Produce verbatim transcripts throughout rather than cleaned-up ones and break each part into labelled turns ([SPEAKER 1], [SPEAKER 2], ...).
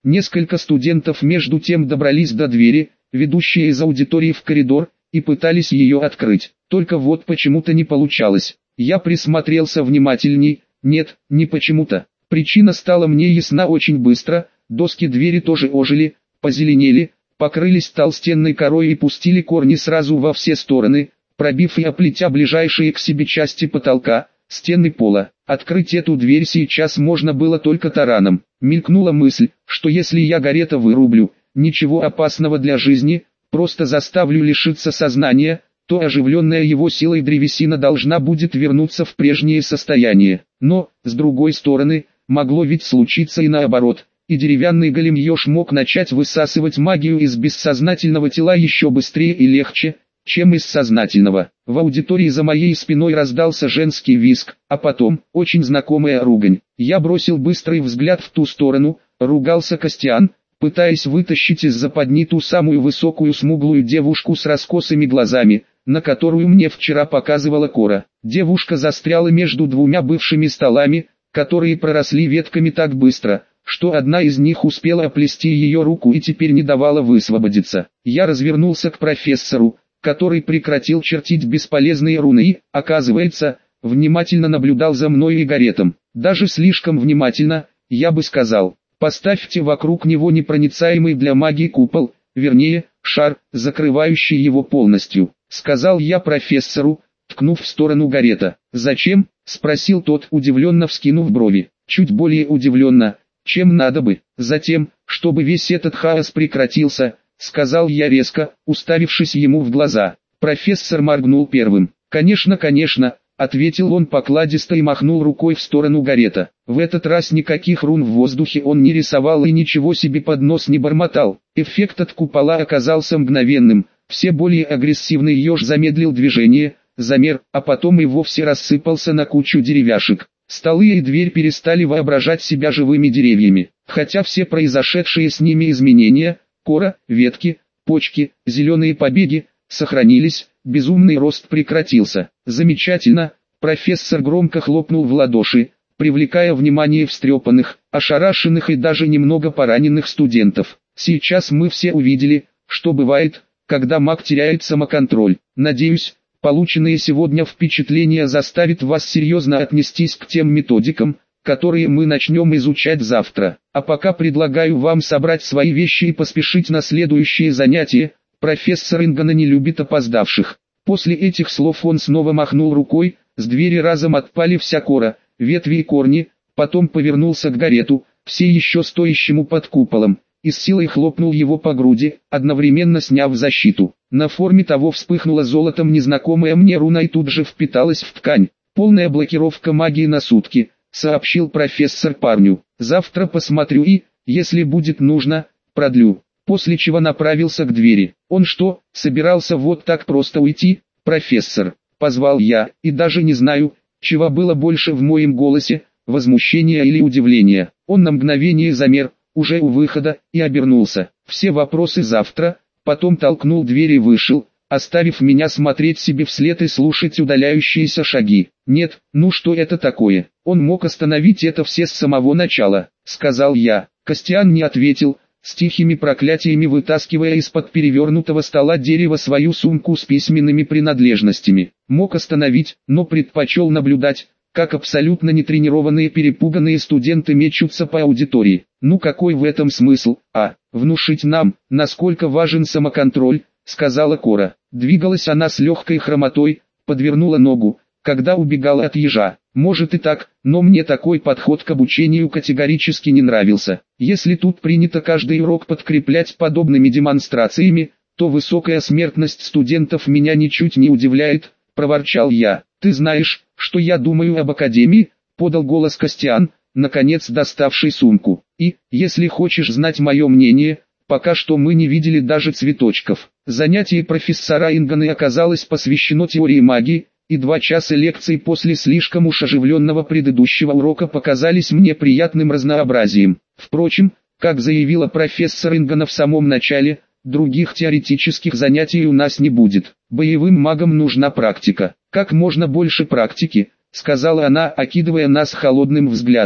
[SPEAKER 1] Несколько студентов между тем добрались до двери, ведущей из аудитории в коридор, и пытались ее открыть. Только вот почему-то не получалось. Я присмотрелся внимательней. Нет, не почему-то. Причина стала мне ясна очень быстро. Доски двери тоже ожили, позеленели, покрылись толстенной корой и пустили корни сразу во все стороны, пробив и оплетя ближайшие к себе части потолка, стены пола. Открыть эту дверь сейчас можно было только тараном. Мелькнула мысль, что если я Гарета вырублю, ничего опасного для жизни, просто заставлю лишиться сознания, то оживленная его силой древесина должна будет вернуться в прежнее состояние. Но, с другой стороны, могло ведь случиться и наоборот, и деревянный голем Ёж мог начать высасывать магию из бессознательного тела еще быстрее и легче, чем из сознательного. В аудитории за моей спиной раздался женский визг, а потом, очень знакомая ругань. Я бросил быстрый взгляд в ту сторону, ругался Костян, пытаясь вытащить из западни ту самую высокую смуглую девушку с раскосыми глазами, на которую мне вчера показывала Кора. Девушка застряла между двумя бывшими столами, которые проросли ветками так быстро, что одна из них успела оплести ее руку и теперь не давала высвободиться. Я развернулся к профессору, который прекратил чертить бесполезные руны и, оказывается, внимательно наблюдал за мной и Гаретом. Даже слишком внимательно, я бы сказал. Поставьте вокруг него непроницаемый для магии купол, вернее, шар, закрывающий его полностью, сказал я профессору, ткнув в сторону Гарета. «Зачем?» — спросил тот, удивленно вскинув брови. Чуть более удивленно, чем надо бы. «Затем, чтобы весь этот хаос прекратился», — сказал я резко, уставившись ему в глаза. Профессор моргнул первым. «Конечно, конечно», — ответил он покладисто и махнул рукой в сторону Гарета. В этот раз никаких рун в воздухе он не рисовал и ничего себе под нос не бормотал. Эффект от купола оказался мгновенным. Все более агрессивный Ёж замедлил движение, замер, а потом и вовсе рассыпался на кучу деревяшек. Столы и дверь перестали воображать себя живыми деревьями, хотя все произошедшие с ними изменения, кора, ветки, почки, зеленые побеги, сохранились, безумный рост прекратился. Замечательно, профессор громко хлопнул в ладоши, привлекая внимание встрепанных, ошарашенных и даже немного пораненных студентов. Сейчас мы все увидели, что бывает, когда маг теряет самоконтроль. Надеюсь, полученные сегодня впечатления заставят вас серьезно отнестись к тем методикам, которые мы начнем изучать завтра. А пока предлагаю вам собрать свои вещи и поспешить на следующее занятие. Профессор Ингана не любит опоздавших. После этих слов он снова махнул рукой, с двери разом отпали вся кора, ветви и корни, потом повернулся к Гарету, все еще стоящему под куполом, и с силой хлопнул его по груди, одновременно сняв защиту. На форме того вспыхнула золотом незнакомая мне руна и тут же впиталась в ткань. «Полная блокировка магии на сутки», — сообщил профессор парню. «Завтра посмотрю и, если будет нужно, продлю». После чего направился к двери. «Он что, собирался вот так просто уйти?» «Профессор», — позвал я, и даже не знаю, чего было больше в моем голосе, возмущения или удивления. Он на мгновение замер, уже у выхода, и обернулся. «Все вопросы завтра», потом толкнул дверь и вышел, оставив меня смотреть себе вслед и слушать удаляющиеся шаги. «Нет, ну что это такое? Он мог остановить это все с самого начала», — сказал я. Костян не ответил, с тихими проклятиями вытаскивая из-под перевернутого стола дерева свою сумку с письменными принадлежностями. Мог остановить, но предпочел наблюдать, как абсолютно нетренированные перепуганные студенты мечутся по аудитории. «Ну какой в этом смысл, а? Внушить нам, насколько важен самоконтроль», — сказала Кора. Двигалась она с легкой хромотой, подвернула ногу, когда убегала от ежа. Может и так, но мне такой подход к обучению категорически не нравился. Если тут принято каждый урок подкреплять подобными демонстрациями, то высокая смертность студентов меня ничуть не удивляет, проворчал я. «Ты знаешь, что я думаю об академии?» — подал голос Костян, наконец доставший сумку. «И, если хочешь знать мое мнение, пока что мы не видели даже цветочков». Занятие профессора Инганы оказалось посвящено теории магии, и два часа лекций после слишком уж оживленного предыдущего урока показались мне приятным разнообразием. Впрочем, как заявила профессор Ингана в самом начале, других теоретических занятий у нас не будет. Боевым магам нужна практика. «Как можно больше практики», — сказала она, окидывая нас холодным взглядом.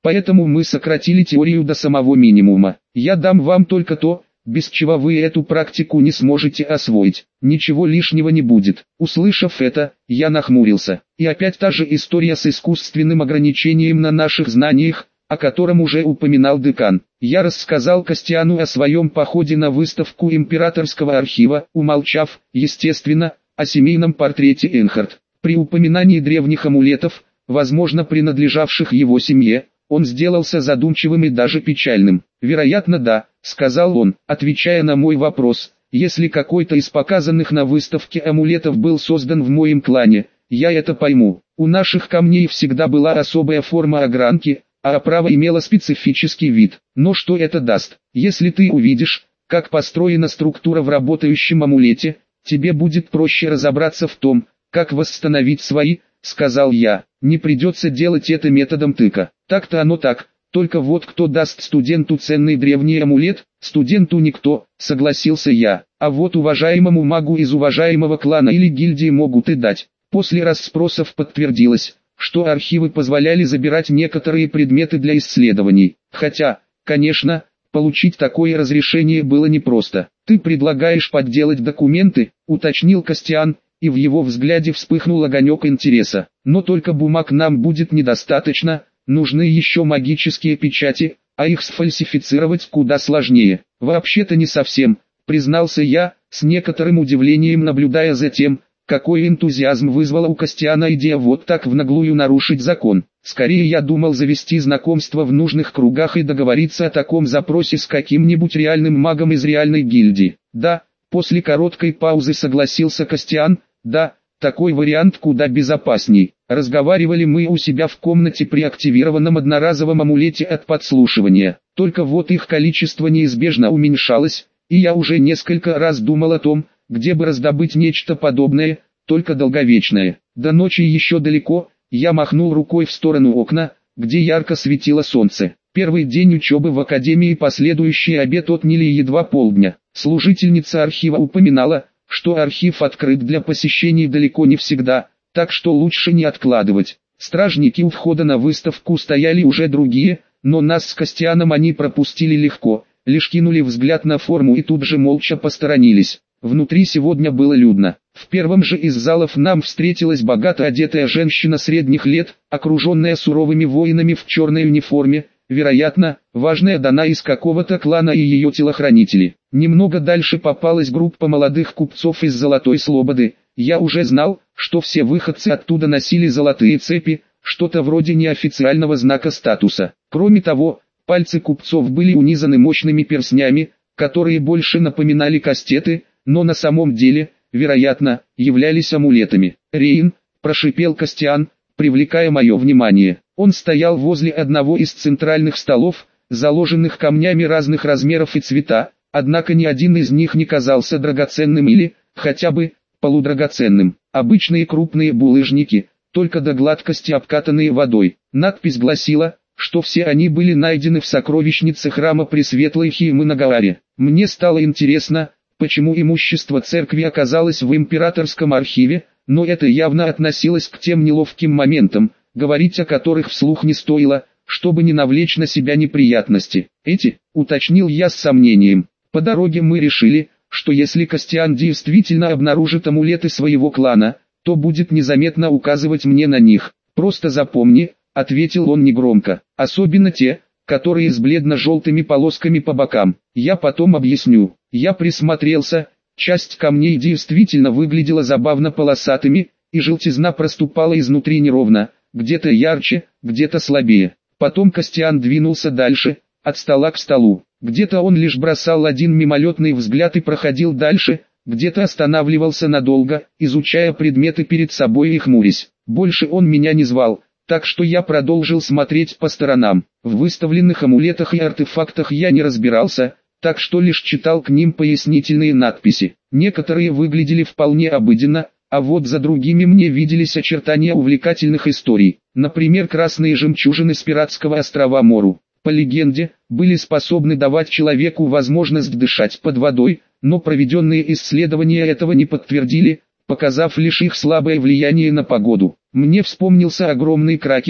[SPEAKER 1] Поэтому мы сократили теорию до самого минимума. Я дам вам только то, без чего вы эту практику не сможете освоить. Ничего лишнего не будет. Услышав это, я нахмурился. И опять та же история с искусственным ограничением на наших знаниях, о котором уже упоминал декан. Я рассказал Костяну о своем походе на выставку императорского архива, умолчав, естественно, о семейном портрете Энхард. При упоминании древних амулетов, возможно принадлежавших его семье, он сделался задумчивым и даже печальным. «Вероятно, да», — сказал он, отвечая на мой вопрос. «Если какой-то из показанных на выставке амулетов был создан в моем клане, я это пойму. У наших камней всегда была особая форма огранки, а оправа имела специфический вид. Но что это даст? Если ты увидишь, как построена структура в работающем амулете, тебе будет проще разобраться в том, как восстановить свои», — сказал я. «Не придется делать это методом тыка». Так-то оно так, только вот кто даст студенту ценный древний амулет? Студенту никто, согласился я, а вот уважаемому магу из уважаемого клана или гильдии могут и дать. После расспросов подтвердилось, что архивы позволяли забирать некоторые предметы для исследований, хотя, конечно, получить такое разрешение было непросто. «Ты предлагаешь подделать документы?» — уточнил Костян, и в его взгляде вспыхнул огонек интереса. «Но только бумаг нам будет недостаточно. Нужны еще магические печати, а их сфальсифицировать куда сложнее». «Вообще-то не совсем», — признался я, с некоторым удивлением наблюдая за тем, какой энтузиазм вызвала у Костяна идея вот так в наглую нарушить закон. Скорее я думал завести знакомство в нужных кругах и договориться о таком запросе с каким-нибудь реальным магом из реальной гильдии. «Да», — после короткой паузы согласился Костян, «да, такой вариант куда безопасней». Разговаривали мы у себя в комнате при активированном одноразовом амулете от подслушивания. Только вот их количество неизбежно уменьшалось, и я уже несколько раз думал о том, где бы раздобыть нечто подобное, только долговечное. До ночи еще далеко, я махнул рукой в сторону окна, где ярко светило солнце. Первый день учебы в академии и последующий обед отняли едва полдня. Служительница архива упоминала, что архив открыт для посещений далеко не всегда, так что лучше не откладывать. Стражники у входа на выставку стояли уже другие, но нас с Костяном они пропустили легко, лишь кинули взгляд на форму и тут же молча посторонились. Внутри сегодня было людно. В первом же из залов нам встретилась богато одетая женщина средних лет, окруженная суровыми воинами в черной униформе, вероятно, важная дана из какого-то клана и ее телохранители. Немного дальше попалась группа молодых купцов из Золотой Слободы. Я уже знал, что все выходцы оттуда носили золотые цепи, что-то вроде неофициального знака статуса. Кроме того, пальцы купцов были унизаны мощными перстнями, которые больше напоминали кастеты, но на самом деле, вероятно, являлись амулетами. «Рейн», – прошипел Костян, привлекая мое внимание. Он стоял возле одного из центральных столов, заложенных камнями разных размеров и цвета, однако ни один из них не казался драгоценным или, хотя бы, полудрагоценным. Обычные крупные булыжники, только до гладкости обкатанные водой. Надпись гласила, что все они были найдены в сокровищнице храма Пресветлой Хиимы на Гааре. Мне стало интересно, почему имущество церкви оказалось в императорском архиве, но это явно относилось к тем неловким моментам, говорить о которых вслух не стоило, чтобы не навлечь на себя неприятности. «Эти», — уточнил я с сомнением. По дороге мы решили, что если Костян действительно обнаружит амулеты своего клана, то будет незаметно указывать мне на них. «Просто запомни», — ответил он негромко, — «особенно те, которые с бледно-желтыми полосками по бокам. Я потом объясню». Я присмотрелся, часть камней действительно выглядела забавно полосатыми, и желтизна проступала изнутри неровно, где-то ярче, где-то слабее. Потом Костян двинулся дальше, от стола к столу. Где-то он лишь бросал один мимолетный взгляд и проходил дальше, где-то останавливался надолго, изучая предметы перед собой и хмурясь. Больше он меня не звал, так что я продолжил смотреть по сторонам. В выставленных амулетах и артефактах я не разбирался, так что лишь читал к ним пояснительные надписи. Некоторые выглядели вполне обыденно, а вот за другими мне виделись очертания увлекательных историй. Например, красные жемчужины с пиратского острова Мору, по легенде, были способны давать человеку возможность дышать под водой, но проведенные исследования этого не подтвердили, показав лишь их слабое влияние на погоду. Мне вспомнился огромный кракен,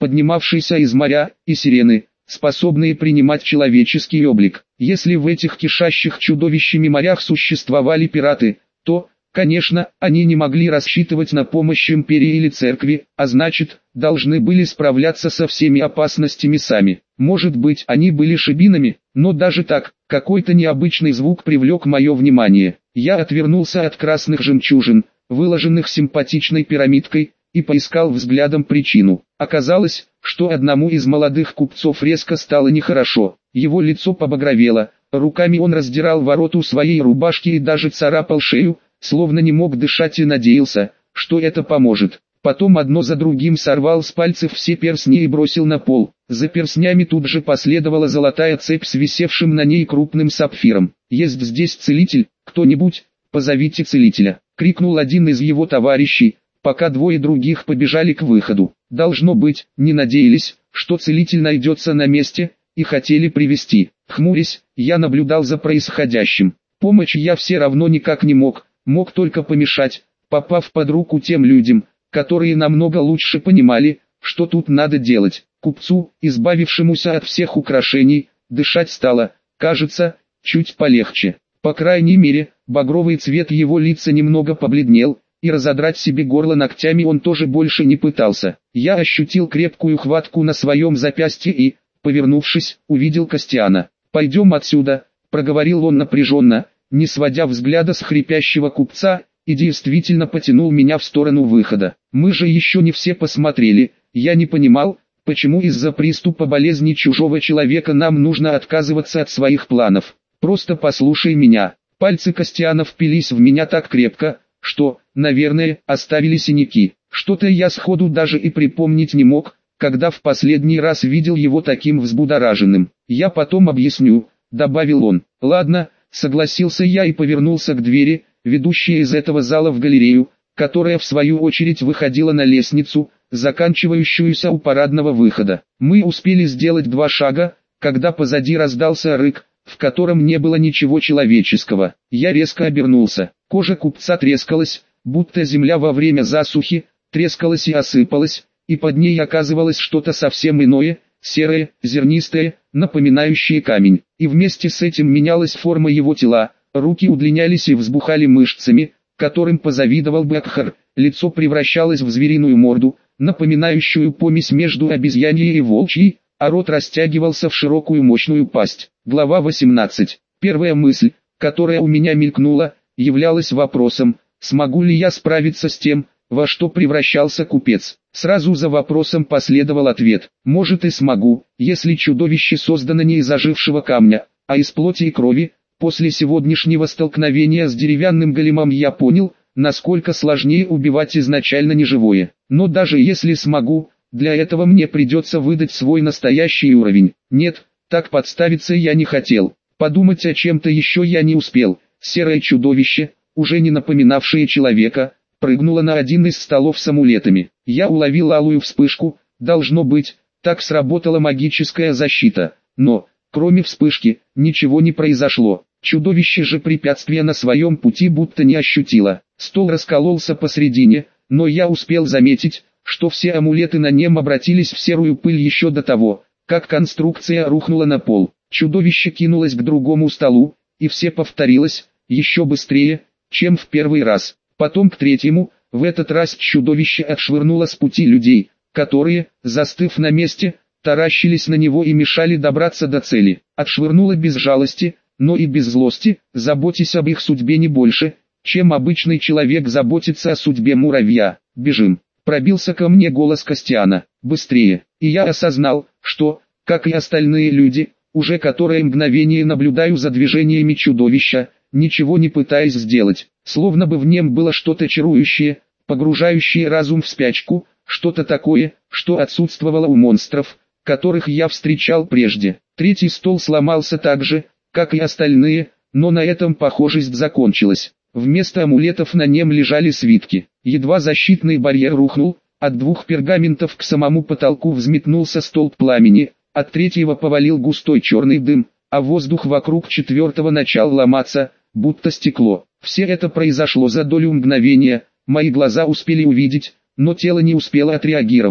[SPEAKER 1] поднимавшийся из моря, и сирены, способные принимать человеческий облик. Если в этих кишащих чудовищами морях существовали пираты, то, конечно, они не могли рассчитывать на помощь империи или церкви, а значит, должны были справляться со всеми опасностями сами. Может быть, они были шибинами, но даже так, какой-то необычный звук привлек мое внимание. Я отвернулся от красных жемчужин, выложенных симпатичной пирамидкой, и поискал взглядом причину. Оказалось, что одному из молодых купцов резко стало нехорошо. Его лицо побагровело, руками он раздирал вороту своей рубашки и даже царапал шею, словно не мог дышать и надеялся, что это поможет. Потом одно за другим сорвал с пальцев все перстни и бросил на пол. За перстнями тут же последовала золотая цепь с висевшим на ней крупным сапфиром. «Есть здесь целитель, кто-нибудь? Позовите целителя!» — крикнул один из его товарищей, пока двое других побежали к выходу. Должно быть, не надеялись, что целитель найдется на месте, и хотели привести. Хмурясь, я наблюдал за происходящим. Помочь я все равно никак не мог, мог только помешать, попав под руку тем людям, которые намного лучше понимали, что тут надо делать. Купцу, избавившемуся от всех украшений, дышать стало, кажется, чуть полегче. По крайней мере, багровый цвет его лица немного побледнел, и разодрать себе горло ногтями он тоже больше не пытался. Я ощутил крепкую хватку на своем запястье и, повернувшись, увидел Костяна. «Пойдем отсюда», — проговорил он напряженно, не сводя взгляда с хрипящего купца, и действительно потянул меня в сторону выхода. Мы же еще не все посмотрели, я не понимал, почему из-за приступа болезни чужого человека нам нужно отказываться от своих планов. «Просто послушай меня». Пальцы Костяна впились в меня так крепко, что, наверное, оставили синяки. Что-то я сходу даже и припомнить не мог, когда в последний раз видел его таким взбудораженным. «Я потом объясню», — добавил он. «Ладно», — согласился я и повернулся к двери, ведущей из этого зала в галерею, которая в свою очередь выходила на лестницу, заканчивающуюся у парадного выхода. Мы успели сделать два шага, когда позади раздался рык, в котором не было ничего человеческого. Я резко обернулся. Кожа купца трескалась, будто земля во время засухи, трескалась и осыпалась, и под ней оказывалось что-то совсем иное, серое, зернистое, напоминающее камень. И вместе с этим менялась форма его тела, руки удлинялись и взбухали мышцами, которым позавидовал бы Акхар, лицо превращалось в звериную морду, напоминающую помесь между обезьяньей и волчьей, а рот растягивался в широкую мощную пасть. Глава восемнадцать. Первая мысль, которая у меня мелькнула, являлась вопросом, смогу ли я справиться с тем, во что превращался купец. Сразу за вопросом последовал ответ: может и смогу, если чудовище создано не из ожившего камня, а из плоти и крови. После сегодняшнего столкновения с деревянным големом я понял, насколько сложнее убивать изначально неживое. Но даже если смогу, для этого мне придется выдать свой настоящий уровень. Нет, так подставиться я не хотел. Подумать о чем-то еще я не успел. Серое чудовище, уже не напоминавшее человека, прыгнуло на один из столов с амулетами. Я уловил алую вспышку, должно быть, так сработала магическая защита. Но, кроме вспышки, ничего не произошло. Чудовище же препятствия на своем пути будто не ощутило. Стол раскололся посредине, но я успел заметить, что все амулеты на нем обратились в серую пыль еще до того, как конструкция рухнула на пол. Чудовище кинулось к другому столу, и все повторилось, еще быстрее, чем в первый раз. Потом к третьему, в этот раз чудовище отшвырнуло с пути людей, которые, застыв на месте, таращились на него и мешали добраться до цели. Отшвырнуло без жалости, но и без злости, заботясь об их судьбе не больше, чем обычный человек заботится о судьбе муравья. «Бежим!» Пробился ко мне голос Костяна. «Быстрее!» И я осознал, что, как и остальные люди, уже которое мгновение наблюдаю за движениями чудовища, ничего не пытаясь сделать. Словно бы в нем было что-то чарующее, погружающее разум в спячку, что-то такое, что отсутствовало у монстров, которых я встречал прежде. Третий стол сломался так же, как и остальные, но на этом похожесть закончилась. Вместо амулетов на нем лежали свитки. Едва защитный барьер рухнул, от двух пергаментов к самому потолку взметнулся столб пламени, от третьего повалил густой черный дым, а воздух вокруг четвертого начал ломаться, будто стекло. Все это произошло за долю мгновения, мои глаза успели увидеть, но тело не успело отреагировать.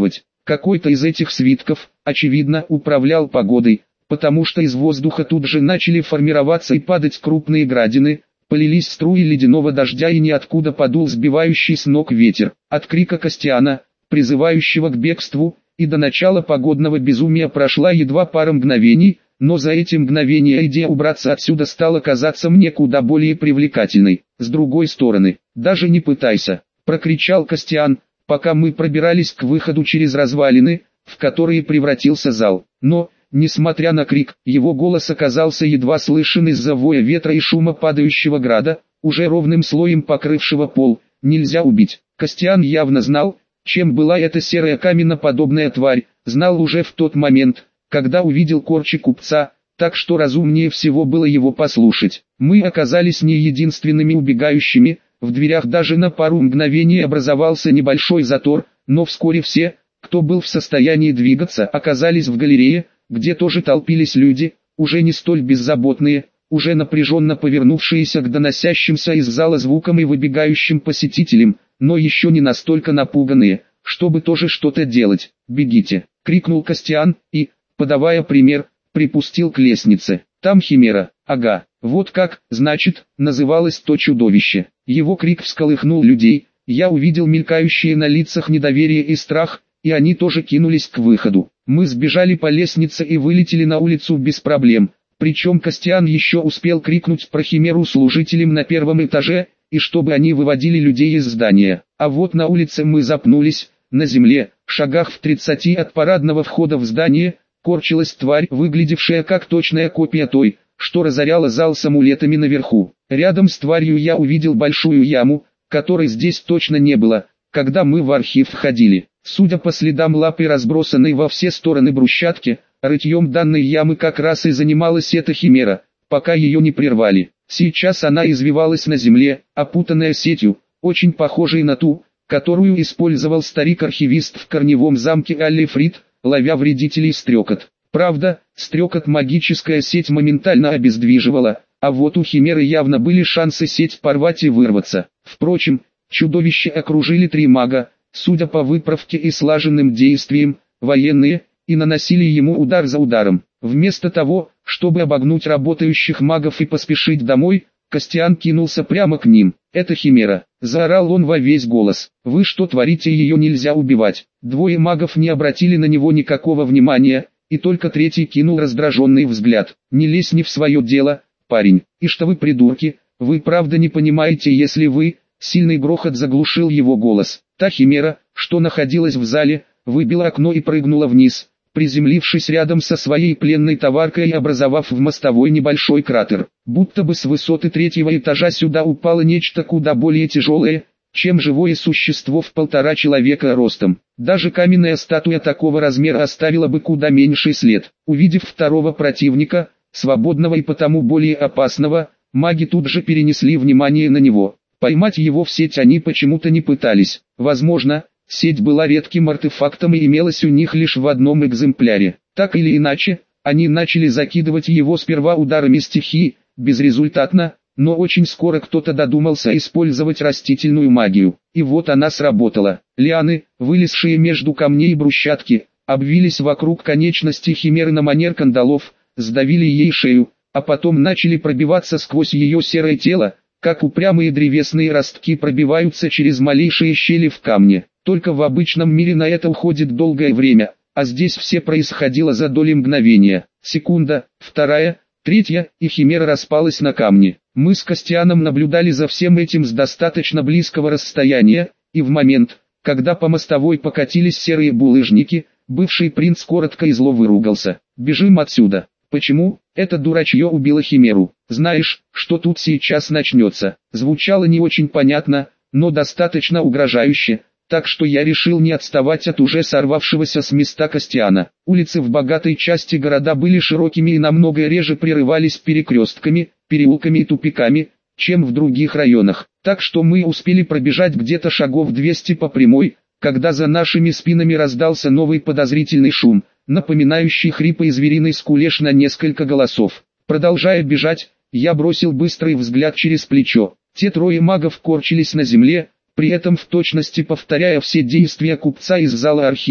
[SPEAKER 1] Какой-то из этих свитков, очевидно, управлял погодой, потому что из воздуха тут же начали формироваться и падать крупные градины, полились струи ледяного дождя и ниоткуда подул сбивающий с ног ветер. От крика Костяна, призывающего к бегству, и до начала погодного безумия прошла едва пара мгновений, но за эти мгновения идея убраться отсюда стала казаться мне куда более привлекательной. С другой стороны, даже не пытайся, прокричал Костян, пока мы пробирались к выходу через развалины, в которые превратился зал. Но, несмотря на крик, его голос оказался едва слышен из-за воя ветра и шума падающего града, уже ровным слоем покрывшего пол. Нельзя убить. Костян явно знал, чем была эта серая каменноподобная тварь, знал уже в тот момент, когда увидел корчи купца, так что разумнее всего было его послушать. Мы оказались не единственными убегающими, в дверях даже на пару мгновений образовался небольшой затор, но вскоре все, кто был в состоянии двигаться, оказались в галерее, где тоже толпились люди, уже не столь беззаботные, уже напряженно повернувшиеся к доносящимся из зала звукам и выбегающим посетителям, но еще не настолько напуганные, чтобы тоже что-то делать. «Бегите!» — крикнул Костян и, подавая пример, припустил к лестнице. «Там химера, ага, вот как, значит, называлось то чудовище». Его крик всколыхнул людей, я увидел мелькающие на лицах недоверие и страх, и они тоже кинулись к выходу. Мы сбежали по лестнице и вылетели на улицу без проблем, причем Костян еще успел крикнуть про химеру служителям на первом этаже, и чтобы они выводили людей из здания. А вот на улице мы запнулись, на земле, шагах в тридцати от парадного входа в здание, корчилась тварь, выглядевшая как точная копия той, что разоряла зал с амулетами наверху. Рядом с тварью я увидел большую яму, которой здесь точно не было, когда мы в архив входили. Судя по следам лапы, разбросанной во все стороны брусчатки, рытьем данной ямы как раз и занималась эта химера, пока ее не прервали. Сейчас она извивалась на земле, опутанная сетью, очень похожей на ту, которую использовал старик-архивист в корневом замке Аллифрид, ловя вредителей стрекот. Правда, стрекот магическая сеть моментально обездвиживала, а вот у химеры явно были шансы сеть порвать и вырваться. Впрочем, чудовище окружили три мага, судя по выправке и слаженным действиям, военные, и наносили ему удар за ударом. Вместо того, чтобы обогнуть работающих магов и поспешить домой, Костян кинулся прямо к ним. «Это химера!» – заорал он во весь голос. «Вы что творите, ее нельзя убивать!» Двое магов не обратили на него никакого внимания, и только третий кинул раздраженный взгляд. «Не лезь не в свое дело, парень, и что вы придурки, вы правда не понимаете, если вы...» Сильный грохот заглушил его голос. Та химера, что находилась в зале, выбила окно и прыгнула вниз, приземлившись рядом со своей пленной товаркой и образовав в мостовой небольшой кратер. Будто бы с высоты третьего этажа сюда упало нечто куда более тяжелое, чем живое существо в полтора человека ростом. Даже каменная статуя такого размера оставила бы куда меньший след. Увидев второго противника, свободного и потому более опасного, маги тут же перенесли внимание на него. Поймать его в сеть они почему-то не пытались. Возможно, сеть была редким артефактом и имелась у них лишь в одном экземпляре. Так или иначе, они начали закидывать его сперва ударами стихии, безрезультатно, но очень скоро кто-то додумался использовать растительную магию. И вот она сработала. Лианы, вылезшие между камней и брусчатки, обвились вокруг конечностей химеры на манер кандалов, сдавили ей шею, а потом начали пробиваться сквозь ее серое тело, как упрямые древесные ростки пробиваются через малейшие щели в камне. Только в обычном мире на это уходит долгое время, а здесь все происходило за доли мгновения. Секунда, вторая, третья, и химера распалась на камни. Мы с Костяном наблюдали за всем этим с достаточно близкого расстояния, и в момент, когда по мостовой покатились серые булыжники, бывший принц коротко и зло выругался. «Бежим отсюда!» «Почему? Это дурачье убило химеру. Знаешь, что тут сейчас начнется?» Звучало не очень понятно, но достаточно угрожающе, так что я решил не отставать от уже сорвавшегося с места Костяна. Улицы в богатой части города были широкими и намного реже прерывались перекрестками, переулками и тупиками, чем в других районах. Так что мы успели пробежать где-то шагов двести по прямой, когда за нашими спинами раздался новый подозрительный шум, напоминающий хрипы и звериный скулеж на несколько голосов. Продолжая бежать, я бросил быстрый взгляд через плечо. Те трое магов корчились на земле, при этом в точности повторяя все действия купца из зала архива,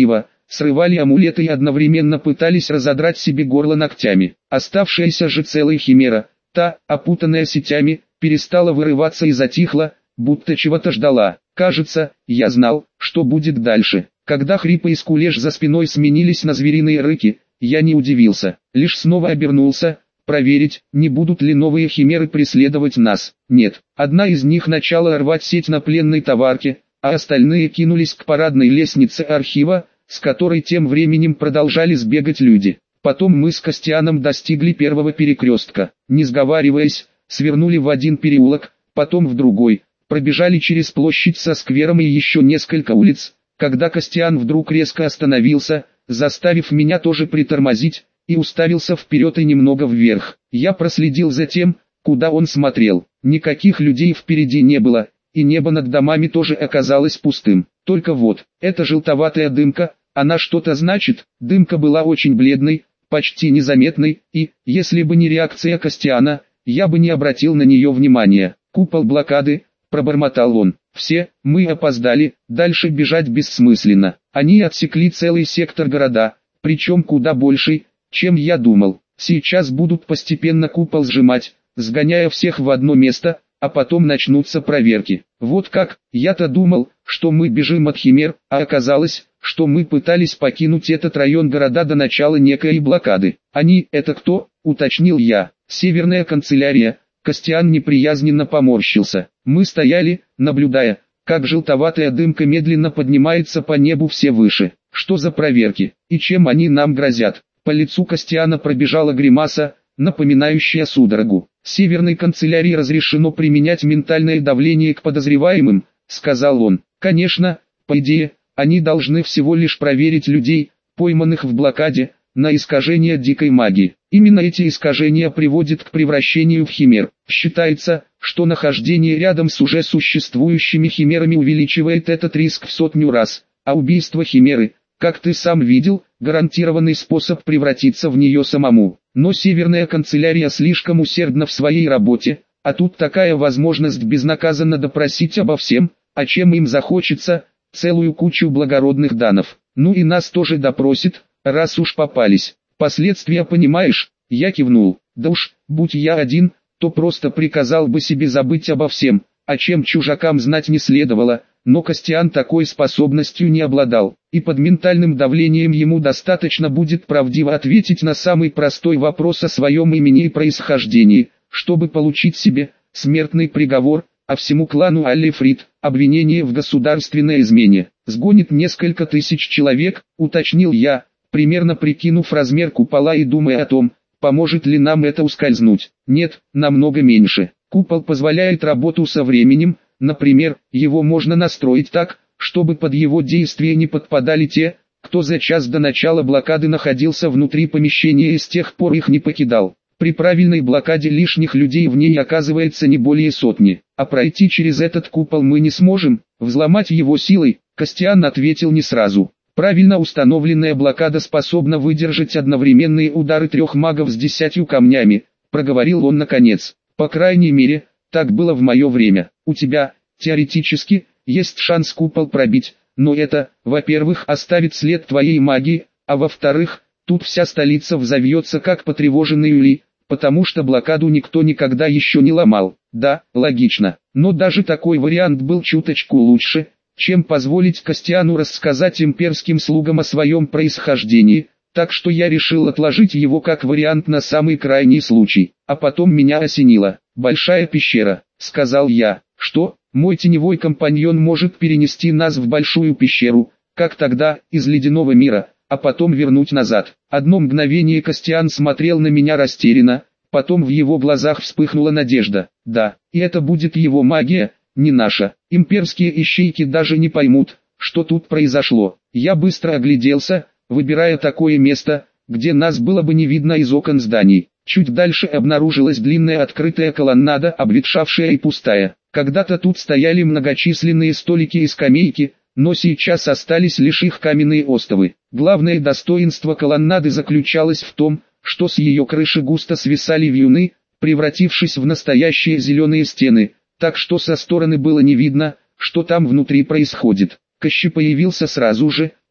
[SPEAKER 1] срывали амулеты и одновременно пытались разодрать себе горло ногтями. Оставшаяся же целая химера, та, опутанная сетями, перестала вырываться и затихла, будто чего-то ждала. Кажется, я знал, что будет дальше. Когда хрипы и скулеж за спиной сменились на звериные рыки, я не удивился, лишь снова обернулся, проверить, не будут ли новые химеры преследовать нас. Нет, одна из них начала рвать сеть на пленной товарке, а остальные кинулись к парадной лестнице архива, с которой тем временем продолжали сбегать люди. Потом мы с Костяном достигли первого перекрестка. Не сговариваясь, свернули в один переулок, потом в другой, пробежали через площадь со сквером и еще несколько улиц, когда Костян вдруг резко остановился, заставив меня тоже притормозить, и уставился вперед и немного вверх. Я проследил за тем, куда он смотрел. Никаких людей впереди не было, и небо над домами тоже оказалось пустым. Только вот, эта желтоватая дымка, она что-то значит. Дымка была очень бледной, почти незаметной, и, если бы не реакция Костяна, я бы не обратил на нее внимания. «Купол блокады», — пробормотал он. «Все, мы опоздали, дальше бежать бессмысленно. Они отсекли целый сектор города, причем куда больший, чем я думал. Сейчас будут постепенно купол сжимать, сгоняя всех в одно место, а потом начнутся проверки. Вот как, я-то думал, что мы бежим от химер, а оказалось, что мы пытались покинуть этот район города до начала некой блокады. Они, это кто?» — уточнил я. «Северная канцелярия». Костян неприязненно поморщился. Мы стояли, наблюдая, как желтоватая дымка медленно поднимается по небу все выше. Что за проверки, и чем они нам грозят? По лицу Костяна пробежала гримаса, напоминающая судорогу. «Северной канцелярии разрешено применять ментальное давление к подозреваемым», — сказал он. «Конечно, по идее, они должны всего лишь проверить людей, пойманных в блокаде, на искажение дикой магии. Именно эти искажения приводят к превращению в химер. Считается, что нахождение рядом с уже существующими химерами увеличивает этот риск в сотню раз, а убийство химеры, как ты сам видел, гарантированный способ превратиться в нее самому. Но Северная канцелярия слишком усердна в своей работе, а тут такая возможность безнаказанно допросить обо всем, о чем им захочется, целую кучу благородных данов. Ну и нас тоже допросит, раз уж попались. Последствия понимаешь?» Я кивнул. «Да уж, будь я один, то просто приказал бы себе забыть обо всем, о чем чужакам знать не следовало, но Костян такой способностью не обладал, и под ментальным давлением ему достаточно будет правдиво ответить на самый простой вопрос о своем имени и происхождении, чтобы получить себе смертный приговор, а всему клану Аллифрид обвинение в государственной измене. Сгонит несколько тысяч человек», — уточнил я, примерно прикинув размер купола и думая о том, поможет ли нам это ускользнуть. «Нет, намного меньше. Купол позволяет работу со временем, например, его можно настроить так, чтобы под его действие не подпадали те, кто за час до начала блокады находился внутри помещения и с тех пор их не покидал. При правильной блокаде лишних людей в ней оказывается не более сотни, а пройти через этот купол мы не сможем, взломать его силой». Костян ответил не сразу. «Правильно установленная блокада способна выдержать одновременные удары трех магов с десятью камнями», — проговорил он наконец. «По крайней мере, так было в мое время. У тебя, теоретически, есть шанс купол пробить, но это, во-первых, оставит след твоей магии, а во-вторых, тут вся столица взовьется как потревоженный улей, потому что блокаду никто никогда еще не ломал». Да, логично, но даже такой вариант был чуточку лучше, чем позволить Костяну рассказать имперским слугам о своем происхождении, так что я решил отложить его как вариант на самый крайний случай. А потом меня осенило. «Большая пещера», — сказал я. «Что, мой теневой компаньон может перенести нас в большую пещеру, как тогда, из ледяного мира, а потом вернуть назад?» Одно мгновение Костян смотрел на меня растерянно, потом в его глазах вспыхнула надежда. «Да, и это будет его магия, не наша. Имперские ищейки даже не поймут, что тут произошло». Я быстро огляделся, выбирая такое место, где нас было бы не видно из окон зданий. Чуть дальше обнаружилась длинная открытая колоннада, обветшавшая и пустая. Когда-то тут стояли многочисленные столики и скамейки, но сейчас остались лишь их каменные остовы. Главное достоинство колоннады заключалось в том, что с ее крыши густо свисали вьюны, превратившись в настоящие зеленые стены, так что со стороны было не видно, что там внутри происходит. Кощи появился сразу же,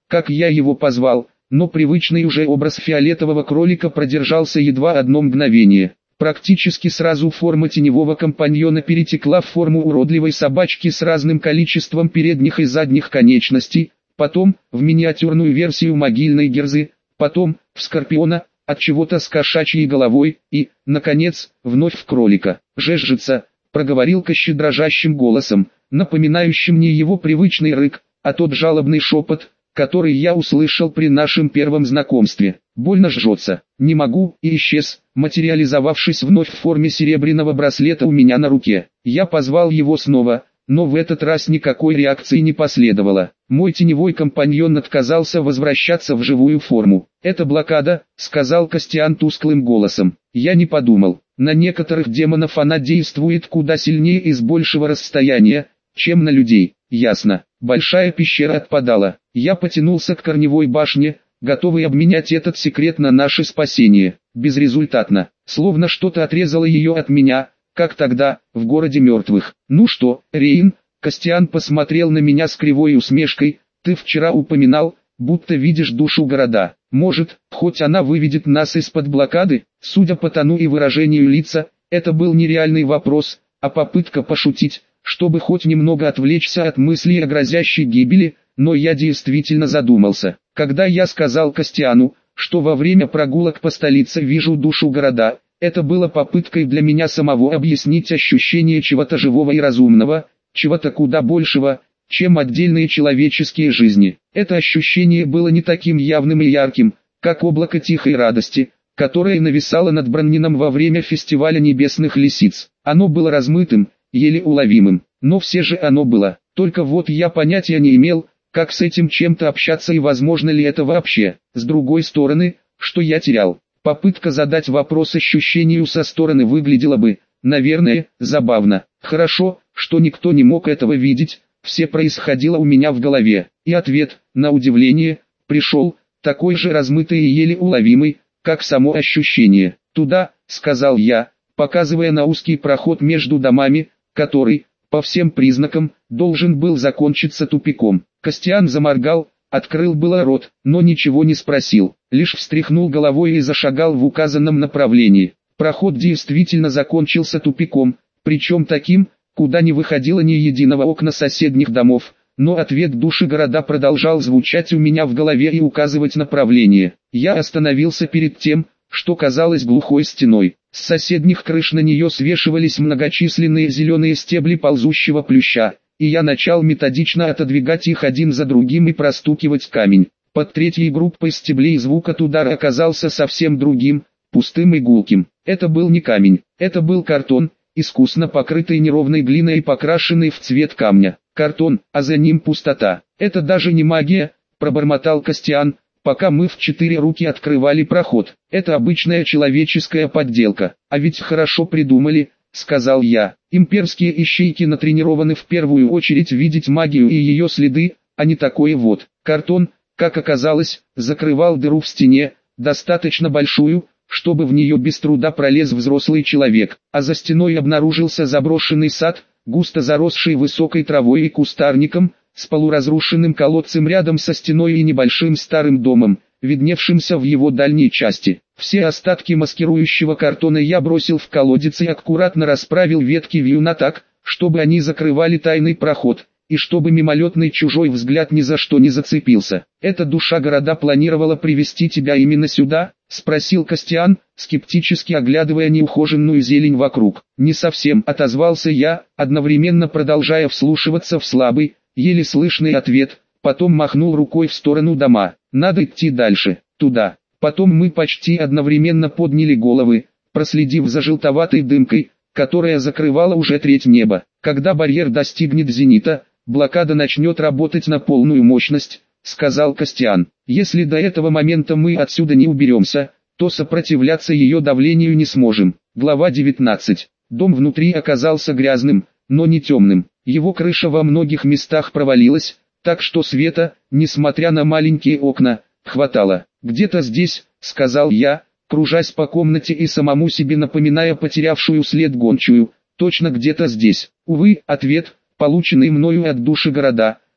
[SPEAKER 1] как я его позвал, но привычный уже образ фиолетового кролика продержался едва одно мгновение. Практически сразу форма теневого компаньона перетекла в форму уродливой собачки с разным количеством передних и задних конечностей, потом в миниатюрную версию могильной герзы, потом в скорпиона, от чего-то с кошачьей головой и, наконец, вновь в кролика. «Жежжица», — проговорил Кощей дрожащим голосом, напоминающим не его привычный рык, а тот жалобный шепот, который я услышал при нашем первом знакомстве. «Больно жжется. Не могу», и исчез, материализовавшись вновь в форме серебряного браслета у меня на руке. Я позвал его снова, но в этот раз никакой реакции не последовало. Мой теневой компаньон отказался возвращаться в живую форму. «Это блокада», — сказал Костян тусклым голосом. Я не подумал. На некоторых демонов она действует куда сильнее и с большего расстояния, чем на людей. Ясно. Большая пещера отпадала. Я потянулся к корневой башне, готовый обменять этот секрет на наше спасение. Безрезультатно. Словно что-то отрезало ее от меня, как тогда, в городе мертвых. «Ну что, Рейн?» Костян посмотрел на меня с кривой усмешкой. «Ты вчера упоминал, будто видишь душу города. Может, хоть она выведет нас из-под блокады?» Судя по тону и выражению лица, это был не реальный вопрос, а попытка пошутить, чтобы хоть немного отвлечься от мыслей о грозящей гибели, но я действительно задумался. Когда я сказал Костяну, что во время прогулок по столице вижу душу города, это было попыткой для меня самого объяснить ощущение чего-то живого и разумного, чего-то куда большего, чем отдельные человеческие жизни. Это ощущение было не таким явным и ярким, как облако тихой радости, которое нависало над Браннином во время фестиваля небесных лисиц. Оно было размытым, еле уловимым, но все же оно было. Только вот я понятия не имел, как с этим чем-то общаться и возможно ли это вообще. С другой стороны, что я терял? Попытка задать вопрос ощущению со стороны выглядела бы, наверное, забавно. Хорошо, что никто не мог этого видеть, все происходило у меня в голове. И ответ, на удивление, пришел, такой же размытый и еле уловимый, как само ощущение. «Туда», — сказал я, показывая на узкий проход между домами, который, по всем признакам, должен был закончиться тупиком. Костян заморгал, открыл было рот, но ничего не спросил, лишь встряхнул головой и зашагал в указанном направлении. Проход действительно закончился тупиком, причем таким, куда не выходило ни единого окна соседних домов, но ответ души города продолжал звучать у меня в голове и указывать направление. Я остановился перед тем, что казалось глухой стеной. С соседних крыш на нее свешивались многочисленные зеленые стебли ползущего плюща, и я начал методично отодвигать их один за другим и простукивать камень. Под третьей группой стеблей звук от удара оказался совсем другим, пустым и гулким. Это был не камень, это был картон, искусно покрытый неровной глиной и покрашенный в цвет камня. Картон, а за ним пустота. «Это даже не магия», — пробормотал Костян, пока мы в четыре руки открывали проход. «Это обычная человеческая подделка. А ведь хорошо придумали», — сказал я. «Имперские ищейки натренированы в первую очередь видеть магию и ее следы, а не такое вот». Картон, как оказалось, закрывал дыру в стене, достаточно большую, чтобы в нее без труда пролез взрослый человек, а за стеной обнаружился заброшенный сад, густо заросший высокой травой и кустарником, с полуразрушенным колодцем рядом со стеной и небольшим старым домом, видневшимся в его дальней части. Все остатки маскирующего картона я бросил в колодец и аккуратно расправил ветки вьюна так, чтобы они закрывали тайный проход, и чтобы мимолетный чужой взгляд ни за что не зацепился. «Эта душа города планировала привести тебя именно сюда?» — спросил Костян, скептически оглядывая неухоженную зелень вокруг. «Не совсем», — отозвался я, одновременно продолжая вслушиваться в слабый, еле слышный ответ, потом махнул рукой в сторону дома. «Надо идти дальше, туда». Потом мы почти одновременно подняли головы, проследив за желтоватой дымкой, которая закрывала уже треть неба. «Когда барьер достигнет зенита, блокада начнет работать на полную мощность», — сказал Костян. «Если до этого момента мы отсюда не уберемся, то сопротивляться ее давлению не сможем». Глава девятнадцать. Дом внутри оказался грязным, но не темным. Его крыша во многих местах провалилась, так что света, несмотря на маленькие окна, хватало. «Где-то здесь», — сказал я, кружась по комнате и самому себе напоминая потерявшую след гончую, «точно где-то здесь». Увы, ответ, полученный мною от души города,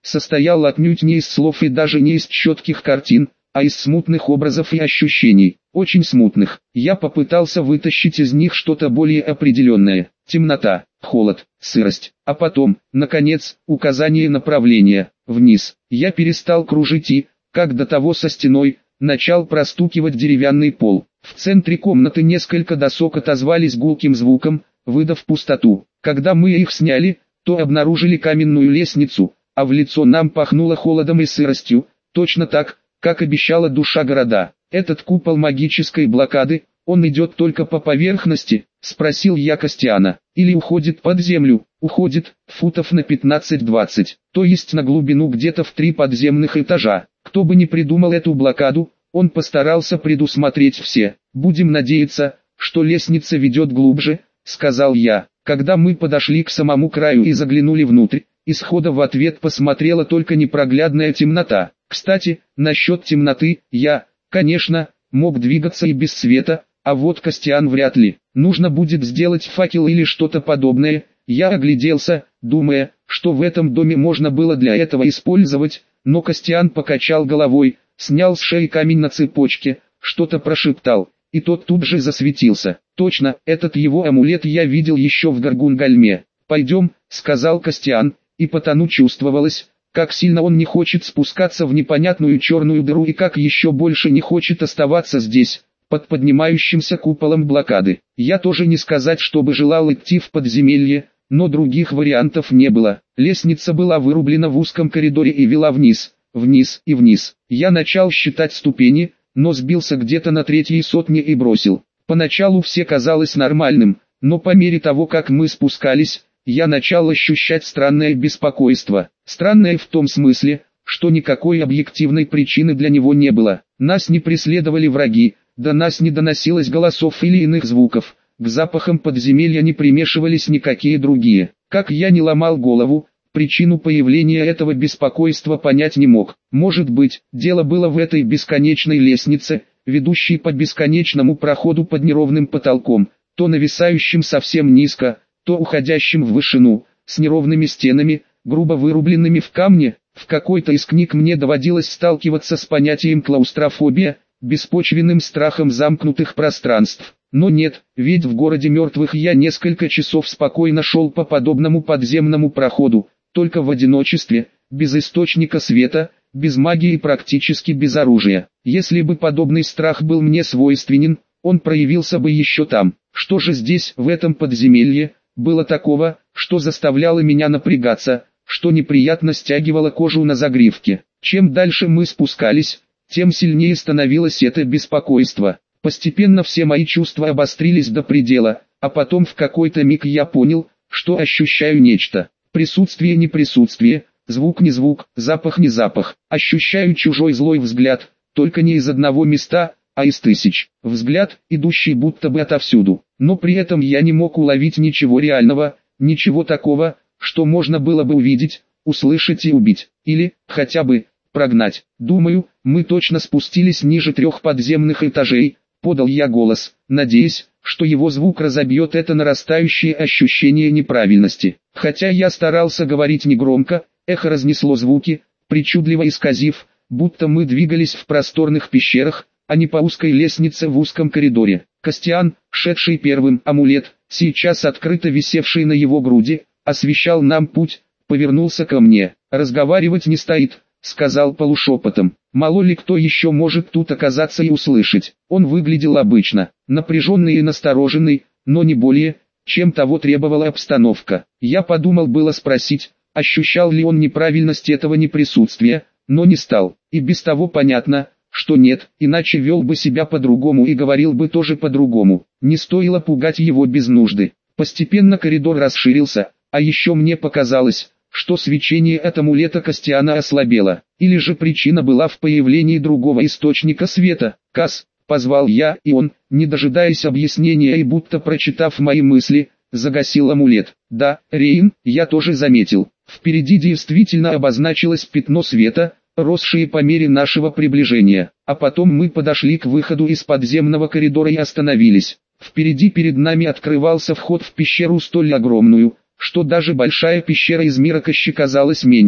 [SPEAKER 1] состоял отнюдь не из слов и даже не из четких картин, а из смутных образов и ощущений, очень смутных. Я попытался вытащить из них что-то более определенное: темнота, холод, сырость, а потом, наконец, указание направления, вниз. Я перестал кружить и, как до того со стеной, начал простукивать деревянный пол. В центре комнаты несколько досок отозвались гулким звуком, выдав пустоту. Когда мы их сняли, то обнаружили каменную лестницу, а в лицо нам пахнуло холодом и сыростью, точно так, как обещала душа города. Этот купол магической блокады, он идет только по поверхности, спросил я Костяна, или уходит под землю? Уходит, футов на пятнадцать-двадцать, то есть на глубину где-то в три подземных этажа. Кто бы ни придумал эту блокаду, он постарался предусмотреть все. Будем надеяться, что лестница ведет глубже, сказал я. Когда мы подошли к самому краю и заглянули внутрь, исхода в ответ посмотрела только непроглядная темнота. Кстати, насчет темноты, я, конечно, мог двигаться и без света, а вот Костян вряд ли. Нужно будет сделать факел или что-то подобное. Я огляделся, думая, что в этом доме можно было для этого использовать, но Костян покачал головой, снял с шеи камень на цепочке, что-то прошептал, и тот тут же засветился. Точно, этот его амулет я видел еще в Гаргунгальме. «Пойдем», — сказал Костян, и потому чувствовалось, как сильно он не хочет спускаться в непонятную черную дыру и как еще больше не хочет оставаться здесь, под поднимающимся куполом блокады. Я тоже не сказать, чтобы желал идти в подземелье, но других вариантов не было. Лестница была вырублена в узком коридоре и вела вниз, вниз и вниз. Я начал считать ступени, но сбился где-то на третьей сотне и бросил. Поначалу все казалось нормальным, но по мере того, как мы спускались, я начал ощущать странное беспокойство. Странное в том смысле, что никакой объективной причины для него не было. Нас не преследовали враги, до нас не доносилось голосов или иных звуков. К запахам подземелья не примешивались никакие другие. Как я не ломал голову, причину появления этого беспокойства понять не мог. Может быть, дело было в этой бесконечной лестнице, ведущей по бесконечному проходу под неровным потолком, то нависающим совсем низко, то уходящим в вышину, с неровными стенами, грубо вырубленными в камне. В какой-то из книг мне доводилось сталкиваться с понятием клаустрофобия, беспочвенным страхом замкнутых пространств. Но нет, ведь в городе мертвых я несколько часов спокойно шел по подобному подземному проходу, только в одиночестве, без источника света, без магии и практически без оружия. Если бы подобный страх был мне свойственен, он проявился бы еще там. Что же здесь, в этом подземелье, было такого, что заставляло меня напрягаться, что неприятно стягивало кожу на загривке? Чем дальше мы спускались, тем сильнее становилось это беспокойство. Постепенно все мои чувства обострились до предела, а потом в какой-то миг я понял, что ощущаю нечто. Присутствие не присутствие, звук не звук, запах не запах. Ощущаю чужой злой взгляд, только не из одного места, а из тысяч. Взгляд, идущий будто бы отовсюду. Но при этом я не мог уловить ничего реального, ничего такого, что можно было бы увидеть, услышать и убить. Или, хотя бы, прогнать. Думаю, мы точно спустились ниже трех подземных этажей. Подал я голос, надеясь, что его звук разобьет это нарастающее ощущение неправильности. Хотя я старался говорить негромко, эхо разнесло звуки, причудливо исказив, будто мы двигались в просторных пещерах, а не по узкой лестнице в узком коридоре. Костян, шедший первым, амулет, сейчас открыто висевший на его груди, освещал нам путь, повернулся ко мне. «Разговаривать не стоит», — сказал полушепотом. Мало ли кто еще может тут оказаться и услышать. Он выглядел обычно, напряженный и настороженный, но не более, чем того требовала обстановка. Я подумал было спросить, ощущал ли он неправильность этого неприсутствия, но не стал. И без того понятно, что нет, иначе вел бы себя по-другому и говорил бы тоже по-другому. Не стоило пугать его без нужды. Постепенно коридор расширился, а еще мне показалось, что свечение от амулета Костяна ослабело, или же причина была в появлении другого источника света. «Кас», — позвал я, и он, не дожидаясь объяснения и будто прочитав мои мысли, загасил амулет. «Да, Рейн, я тоже заметил». Впереди действительно обозначилось пятно света, росшее по мере нашего приближения, а потом мы подошли к выходу из подземного коридора и остановились. Впереди перед нами открывался вход в пещеру столь огромную, что даже большая пещера из Миракощи казалась меньше.